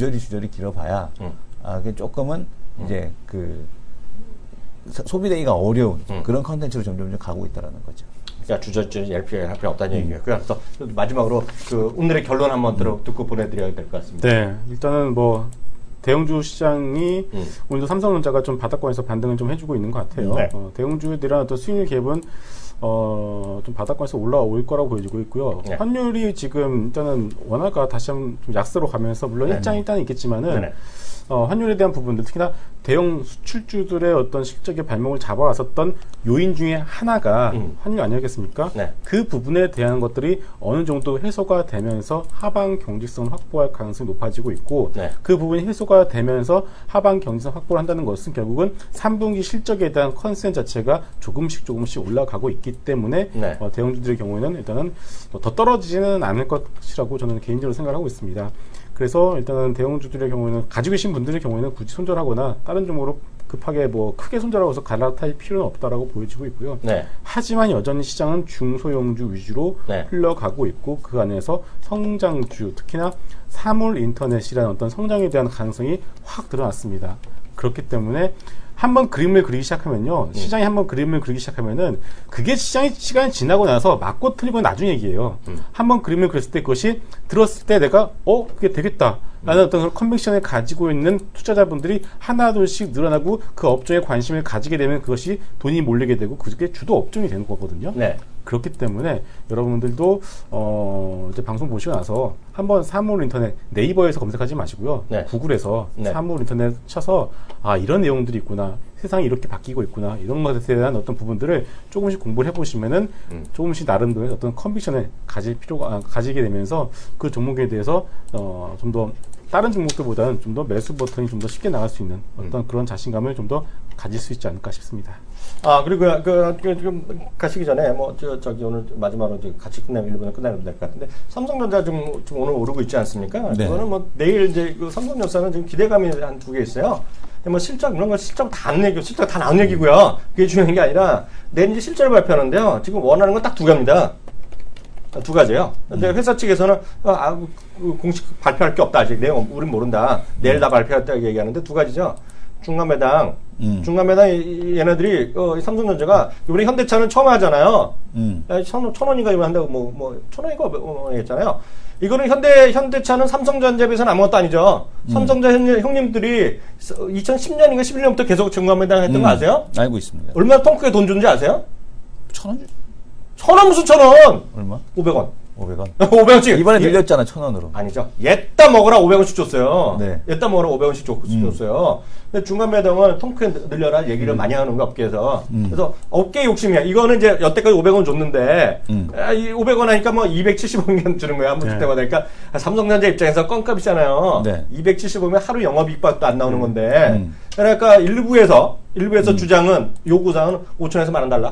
그게 조금은 이제 그 소비되기가 어려운 그런 컨텐츠로 점점 가고 있다라는 거죠. 그러니까 주저리 할 필요 없다는 얘기예요. 그래서 마지막으로 그 오늘의 결론 한번 듣고 보내드려야 될 것 같습니다. 네, 일단은 뭐 대형주 시장이 오늘도 삼성전자가 좀 바닥권에서 반등을 좀 해주고 있는 것 같아요. 네. 대형주에 대한 어떤 수익률 갭은 좀 바닥권에서 올라올 거라고 보여지고 있고요. 네. 환율이 지금 일단은 원화가 다시 한번 좀 약세로 가면서 물론 일단은 있겠지만은 네네. 환율에 대한 부분들 특히나 대형 수출주들의 어떤 실적의 발목을 잡아왔었던 요인 중에 하나가 환율 아니었겠습니까? 네. 그 부분에 대한 것들이 어느 정도 해소가 되면서 하방 경직성을 확보할 가능성이 높아지고 있고 네. 그 부분이 해소가 되면서 하방 경직성 확보를 한다는 것은 결국은 3분기 실적에 대한 컨센 자체가 조금씩 올라가고 있기 때문에 네. 대형주들의 경우에는 일단은 더 떨어지지는 않을 것이라고 저는 개인적으로 생각하고 있습니다. 그래서 일단은 대형주들의 경우에는 가지고 계신 분들의 경우에는 굳이 손절하거나 다른 종목으로 급하게 뭐 크게 손절하고 해서 갈아탈 필요는 없다라고 보여지고 있고요. 네. 하지만 여전히 시장은 중소형주 위주로 네. 흘러가고 있고 그 안에서 성장주 특히나 사물 인터넷이라는 어떤 성장에 대한 가능성이 확 드러났습니다. 그렇기 때문에 한번 그림을 그리기 시작하면요. 시장이 한번 그림을 그리기 시작하면은 그게 시간이 지나고 나서 맞고 틀리고 나중 얘기예요. 한번 그림을 그렸을 때 그것이 들었을 때 내가 그게 되겠다. 라는 어떤 그런 컨빅션을 가지고 있는 투자자분들이 하나둘씩 늘어나고 그 업종에 관심을 가지게 되면 그것이 돈이 몰리게 되고 그게 주도 업종이 되는 거거든요. 네. 그렇기 때문에 여러분들도 이제 방송 보시고 나서 한번 사물 인터넷 네이버에서 검색하지 마시고요. 네. 구글에서 네. 사물 인터넷 쳐서 이런 내용들이 있구나. 세상이 이렇게 바뀌고 있구나. 이런 것에 대한 어떤 부분들을 조금씩 공부를 해보시면은 조금씩 나름대로 어떤 컨빅션을 가지게 되면서 그 종목에 대해서 좀 더 다른 종목들보다는 좀 더 매수 버튼이 좀 더 쉽게 나갈 수 있는 어떤 그런 자신감을 좀 더 가질 수 있지 않을까 싶습니다. 그리고 지금 가시기 전에 저기 오늘 마지막으로 같이 일본에 끝내면 될 것 같은데 삼성전자 좀 오늘 오르고 있지 않습니까? 네. 그거는 뭐 내일 이제 그 삼성전자는 지금 기대감이 한 2개 있어요. 뭐 실적 이런 거 실적 다 안 얘기고 실적 다 나온 얘기고요. 그게 중요한 게 아니라 내일 이제 실적을 발표하는데요. 지금 원하는 건 딱 두 가지입니다. 두 가지예요. 근데 회사 측에서는 공식 발표할 게 없다. 아직 내용 우린 모른다. 내일 다 발표했다고 얘기하는데 두 가지죠. 중간매당 얘네들이 삼성전자가 이번에 현대차는 처음 하잖아요. 1,000원인가 이거 한다고 1,000원인가 했잖아요. 이거는 현대차는 삼성전자에 비해서는 아무것도 아니죠. 삼성전자 형님들이 2010년인가 11년부터 계속 중간매당 했던 거 아세요? 알고 있습니다. 얼마나 통크에 돈 주는지 아세요? 1,000원? 1,000원 무슨 1,000원? 얼마? 500원. 500원. 500원씩. 이번에 늘렸잖아, 1,000원으로. 아니죠. 옛다 먹으라 500원씩 줬어요. 네. 옛다 먹으라 500원씩 줬어요. 근데 중간 매당은 통크에 늘려라 얘기를 많이 하는 거 업계에서. 그래서 업계 욕심이야. 이거는 이제 여태까지 500원 줬는데, 이 500원 하니까 270원만 주는 거야. 한번 줄 때마다. 그러니까 삼성전자 입장에서 껌값이잖아요. 네. 270원이면 하루 영업이익밖에 안 나오는 건데. 그러니까 일부에서 주장은, 요구사항은 5천에서 10,000원 달라.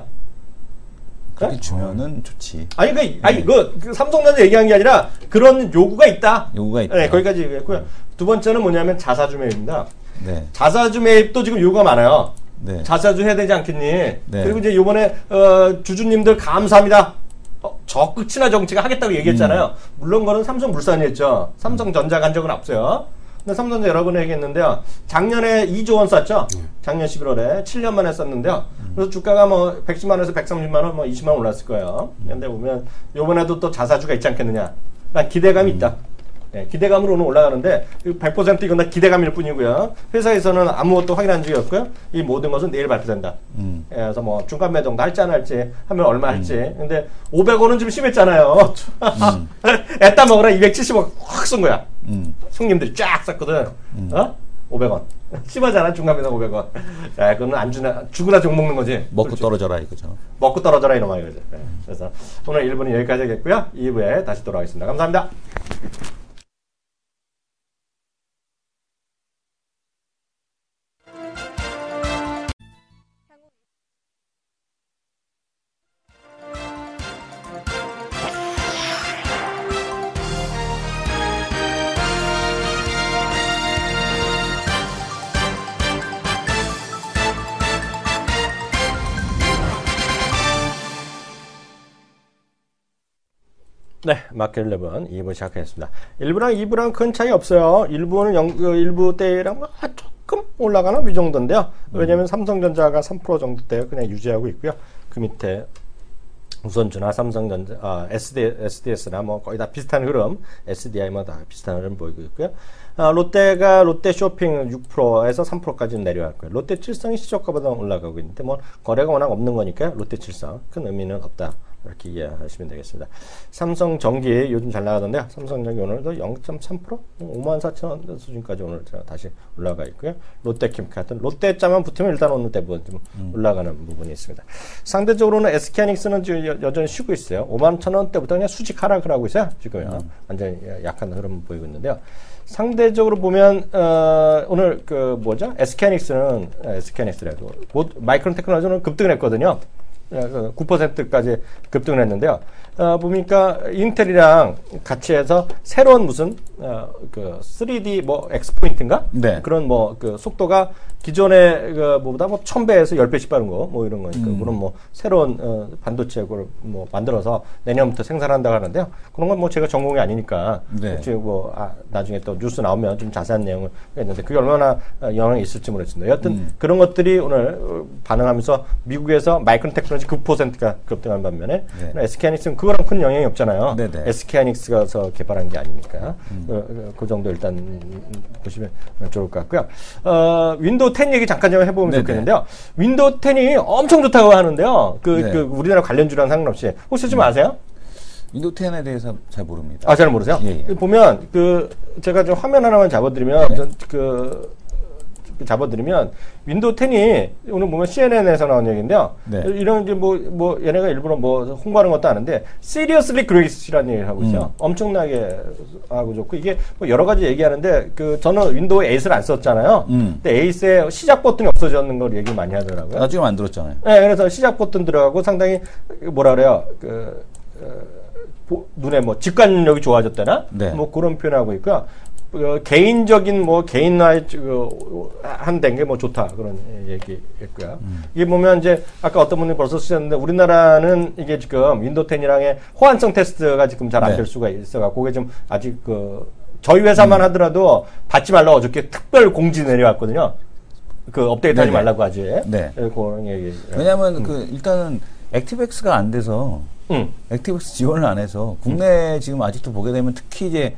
그렇게 주면은 좋지. 그 삼성전자 얘기한 게 아니라 그런 요구가 있다. 요구가 있다. 네, 거기까지 얘기했고요. 두 번째는 뭐냐면 자사주 매입입니다. 네. 자사주 매입도 지금 요구가 많아요. 네. 자사주 해야 되지 않겠니? 네. 그리고 이제 요번에 주주님들 감사합니다. 저 끝이나 정치가 하겠다고 얘기했잖아요. 물론 그거는 삼성물산이 했죠. 삼성전자 간 적은 없어요. 근데 삼성전자 여러 번 얘기했는데요. 작년에 2조 원 쐈죠. 작년 11월에 7년 만에 쐈는데요. 그래서 주가가 110만 원에서 130만 원, 20만 원 올랐을 거예요. 근데 보면 요번에도 또 자사주가 있지 않겠느냐. 난 기대감이 있다. 네, 기대감으로 오늘 올라가는데 100% 이건 다 기대감일 뿐이고요. 회사에서는 아무것도 확인한 적이 없고요. 이 모든 것은 내일 발표된다. 그래서 중간 매도도 할지 안 할지 하면 얼마 할지. 근데 500원은 좀 심했잖아요. 애따 먹으라 270원 확 쏜 거야. 손님들이 쫙 쌌거든. 500원. 심하잖아, 중간 매도 500원. 야, 그거는 안 죽으나 욕 먹는 거지. 먹고 떨어져라 이거죠. 먹고 떨어져라 이놈아 이거지. 네. 그래서 오늘 1부는 여기까지 하겠고요. 2부에 다시 돌아오겠습니다. 감사합니다. 네, 마켓 11 2부 시작하겠습니다. 1부랑 2부랑 큰 차이 없어요. 1부는 일부 때랑 조금 올라가나 이 정도인데요. 왜냐하면 삼성전자가 3% 정도대 그냥 유지하고 있고요. 그 밑에 우선주나 삼성전자, SDS나 뭐 거의 다 비슷한 흐름, SDI 뭐 다 비슷한 흐름 보이고 있고요. 롯데가 롯데쇼핑 6%에서 3%까지 내려왔고요. 롯데칠성이 시초가보다 올라가고 있는데 뭐 거래가 워낙 없는 거니까 롯데칠성 큰 의미는 없다. 이렇게 이해하시면 되겠습니다. 삼성전기 요즘 잘 나가던데요. 삼성전기 오늘도 0.3%? 54,000원 수준까지 오늘 다시 올라가 있고요. 롯데캠카든 롯데자만 붙으면 일단 오늘 대부분 좀 올라가는 부분이 있습니다. 상대적으로는 SK하이닉스는 지금 여전히 쉬고 있어요. 51,000원대부터 그냥 수직 하락을 하고 있어요. 지금요. 완전히 약한 흐름을 보이고 있는데요. 상대적으로 보면 오늘 SK하이닉스는 SK하이닉스라고 마이크론 테크놀로지는 급등을 했거든요. 9%까지 급등을 했는데요. 보니까 인텔이랑 같이 해서 새로운 무슨 3D 뭐 엑스포인트인가? 네. 그런 뭐 속도가 기존의 뭐보다 뭐 1000배에서 10배씩 빠른 거 뭐 이런 거니까 그런 뭐 새로운 반도체를 뭐 만들어서 내년부터 생산한다고 하는데요. 그런 건 뭐 제가 전공이 아니니까 네. 뭐 나중에 또 뉴스 나오면 좀 자세한 내용을 했는데 그게 얼마나 영향이 있을지 모르겠습니다. 여하튼 그런 것들이 오늘 반응하면서 미국에서 마이크론 테크놀로지 9%가 급등한 반면에 SK하이닉스는 그거랑 큰 영향이 없잖아요. 네네. SK하이닉스가 개발한 게 아니니까 그 정도 일단 보시면 좋을 것 같고요. 윈도우 10 얘기 잠깐 좀 해보면 네네. 좋겠는데요. 윈도우 10이 엄청 좋다고 하는데요. 네. 우리나라 관련주랑 상관없이 혹시 좀 아세요? 윈도우 10에 대해서 잘 모릅니다. 잘 모르세요? 예. 보면 제가 좀 화면 하나만 잡아드리면 잡아드리면 윈도우 10이 오늘 보면 CNN에서 나온 얘기인데요. 네. 이런 게 뭐 얘네가 일부러 뭐 홍보하는 것도 아는데 seriously great이라는 얘기를 하고 있어요. 엄청나게 하고 좋고 이게 뭐 여러 가지 얘기하는데 저는 윈도우 8을 안 썼잖아요. 근데 8에 시작 버튼이 없어졌는 걸 얘기 많이 하더라고요. 나중에 만들었잖아요. 네, 그래서 시작 버튼 들어가고 상당히 뭐라 그래요. 눈에 뭐 직관력이 좋아졌다나 네. 뭐 그런 표현하고 있고요. 개인적인 개인화의 한된 게 뭐 좋다 그런 얘기했고요. 이게 보면 이제 아까 어떤 분이 벌써 쓰셨는데 우리나라는 이게 지금 윈도우 10이랑의 호환성 테스트가 지금 잘 안 될 수가 있어갖고 그게 좀 아직 저희 회사만 하더라도 받지 말라고 어저께 특별 공지 내려왔거든요. 업데이트하지 말라고 하지. 네. 그런 얘기. 왜냐하면 일단은 액티브엑스가 안 돼서 액티브엑스 지원을 안 해서 국내 지금 아직도 보게 되면 특히 이제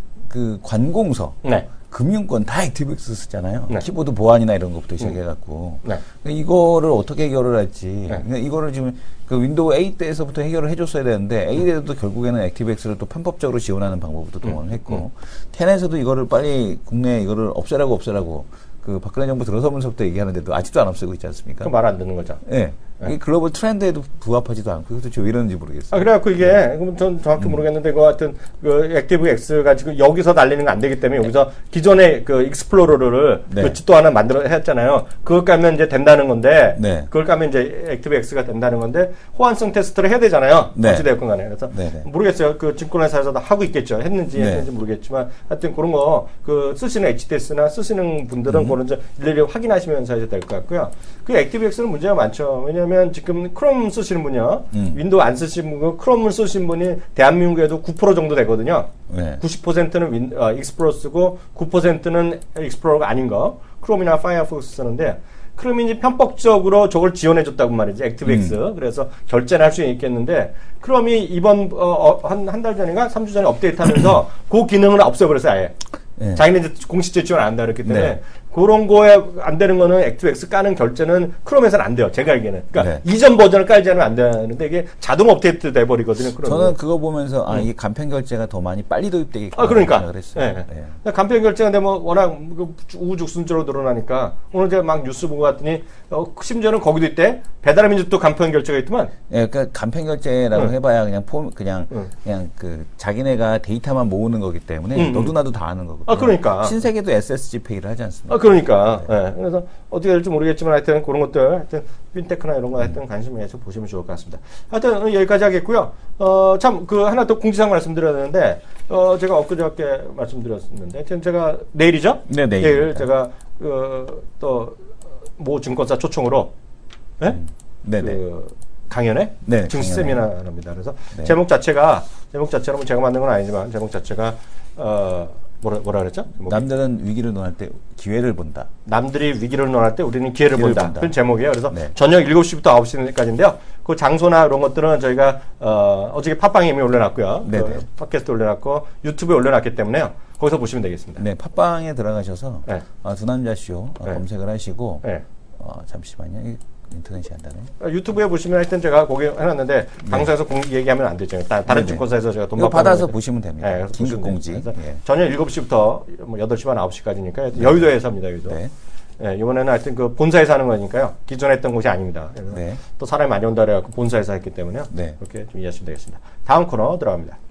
관공서, 네. 금융권 다 액티브엑스 쓰잖아요. 네. 키보드 보안이나 이런 것부터 시작해갖고. 네. 이거를 어떻게 해결을 할지. 네. 그러니까 이거를 지금 윈도우 8 때에서부터 해결을 해줬어야 되는데, 8에도 결국에는 액티브엑스를 또 편법적으로 지원하는 방법도 동원을 했고, 10에서도 이거를 빨리 국내에 이거를 없애라고 박근혜 정부 들어서면서부터 얘기하는데도 아직도 안 없애고 있지 않습니까? 말 안 듣는 거죠. 네. 이게 글로벌 트렌드에도 부합하지도 않고, 도대체 왜 이러는지 모르겠어요. 그래갖고 그럼 전 정확히 모르겠는데, 하여튼, 액티브엑스가 지금 여기서 날리는 거 안 되기 때문에, 여기서 기존의 익스플로러를 네. 또 하나 했잖아요. 그걸 까면 이제 된다는 건데, 네. 그걸 까면 이제 액티브엑스가 된다는 건데, 호환성 테스트를 해야 되잖아요. 네. 어찌되었건 간에. 그래서, 네네. 모르겠어요. 증권회사에서도 하고 있겠죠. 했는지 모르겠지만, 하여튼 그런 거, 쓰시는 HTS나 쓰시는 분들은 그런 좀 일일이 확인하시면서 해야 될 것 같고요. 액티브엑스는 문제가 많죠. 왜냐면 지금 크롬 쓰시는 분이요. 윈도우 안 쓰시는 분, 크롬을 쓰시는 분이 대한민국에도 9% 정도 되거든요. 네. 90%는 익스플로러 쓰고 9%는 익스플로러가 아닌 거. 크롬이나 파이어폭스 쓰는데 크롬이 이제 편법적으로 저걸 지원해줬다고 말이지. 액티브엑스. 그래서 결제는 할 수 있겠는데 크롬이 이번 한 달 전인가 3주 전에 업데이트하면서 그 기능을 없애버렸어요. 아예. 네. 자기네 공식제 지원 안 한다 그랬기 때문에 네. 그런 거에 안 되는 거는 액티브엑스 까는 결제는 크롬에서는 안 돼요. 제가 알기에는. 그러니까 네. 이전 버전을 깔지 않으면 안 되는데 이게 자동 업데이트 돼버리거든요. 저는 그거 보면서 이게 간편 결제가 더 많이 빨리 도입되겠구나 그러니까. 생각을 했어요. 네. 간편 결제가 되면 워낙 우후죽순적으로 늘어나니까 오늘 제가 막 뉴스 보고 갔더니 심지어는 거기도 있대. 배달민족도 간편 결제가 있더만. 그러니까 간편 결제라고 해봐야 그냥 자기네가 데이터만 모으는 거기 때문에 너도 나도 다 하는 거거든요. 그러니까. 신세계도 SSG 페이를 하지 않습니까? 그러니까. 네. 그래서 어떻게 될지 모르겠지만 하여튼 그런 것들 하여튼 핀테크나 이런 거 하여튼 관심 해서 보시면 좋을 것 같습니다. 하여튼 여기까지 하겠고요. 참 하나 더 공지사항 말씀드려야 되는데 제가 엊그저께 말씀드렸는데 하여튼 제가 내일이죠? 네, 내일 제가 또 모 증권사 초청으로 네네. 강연회? 네, 증시 강연회. 세미나입니다. 그래서 네. 제목 자체는 뭐 제가 만든 건 아니지만 제목 자체가 뭐라 그랬죠? 제목이? 남들은 위기를 논할 때 기회를 본다. 남들이 위기를 논할 때 우리는 기회를 본다. 그런 제목이에요. 그래서 네. 저녁 7시부터 9시까지인데요. 그 장소나 이런 것들은 저희가 어저께 팟빵에 이미 올려놨고요. 네네. 그 팟캐스트 올려놨고 유튜브에 올려놨기 때문에요. 거기서 보시면 되겠습니다. 네, 팟빵에 들어가셔서 네. 두 남자 쇼 네. 검색을 하시고 네. 잠시만요. 인터넷이 안 되네. 유튜브에 보시면 하여튼 제가 거기 해놨는데 방송에서 얘기하면 안 되죠. 다른 네네. 증권사에서 제가 돈 이거 받고 받아서 하는데. 보시면 됩니다. 네, 그래서 긴급 보시면 공지. 돼요. 그래서 예. 저녁 7시부터 뭐 8시 반 9시까지니까 여의도에서 합니다. 여의도. 네. 예, 이번에는 하여튼 그 본사에서 하는 거니까요. 기존에 했던 곳이 아닙니다. 그래서 네. 또 사람이 많이 온다 그래갖고 본사에서 했기 때문에요. 네. 그렇게 좀 이해하시면 되겠습니다. 다음 코너 들어갑니다.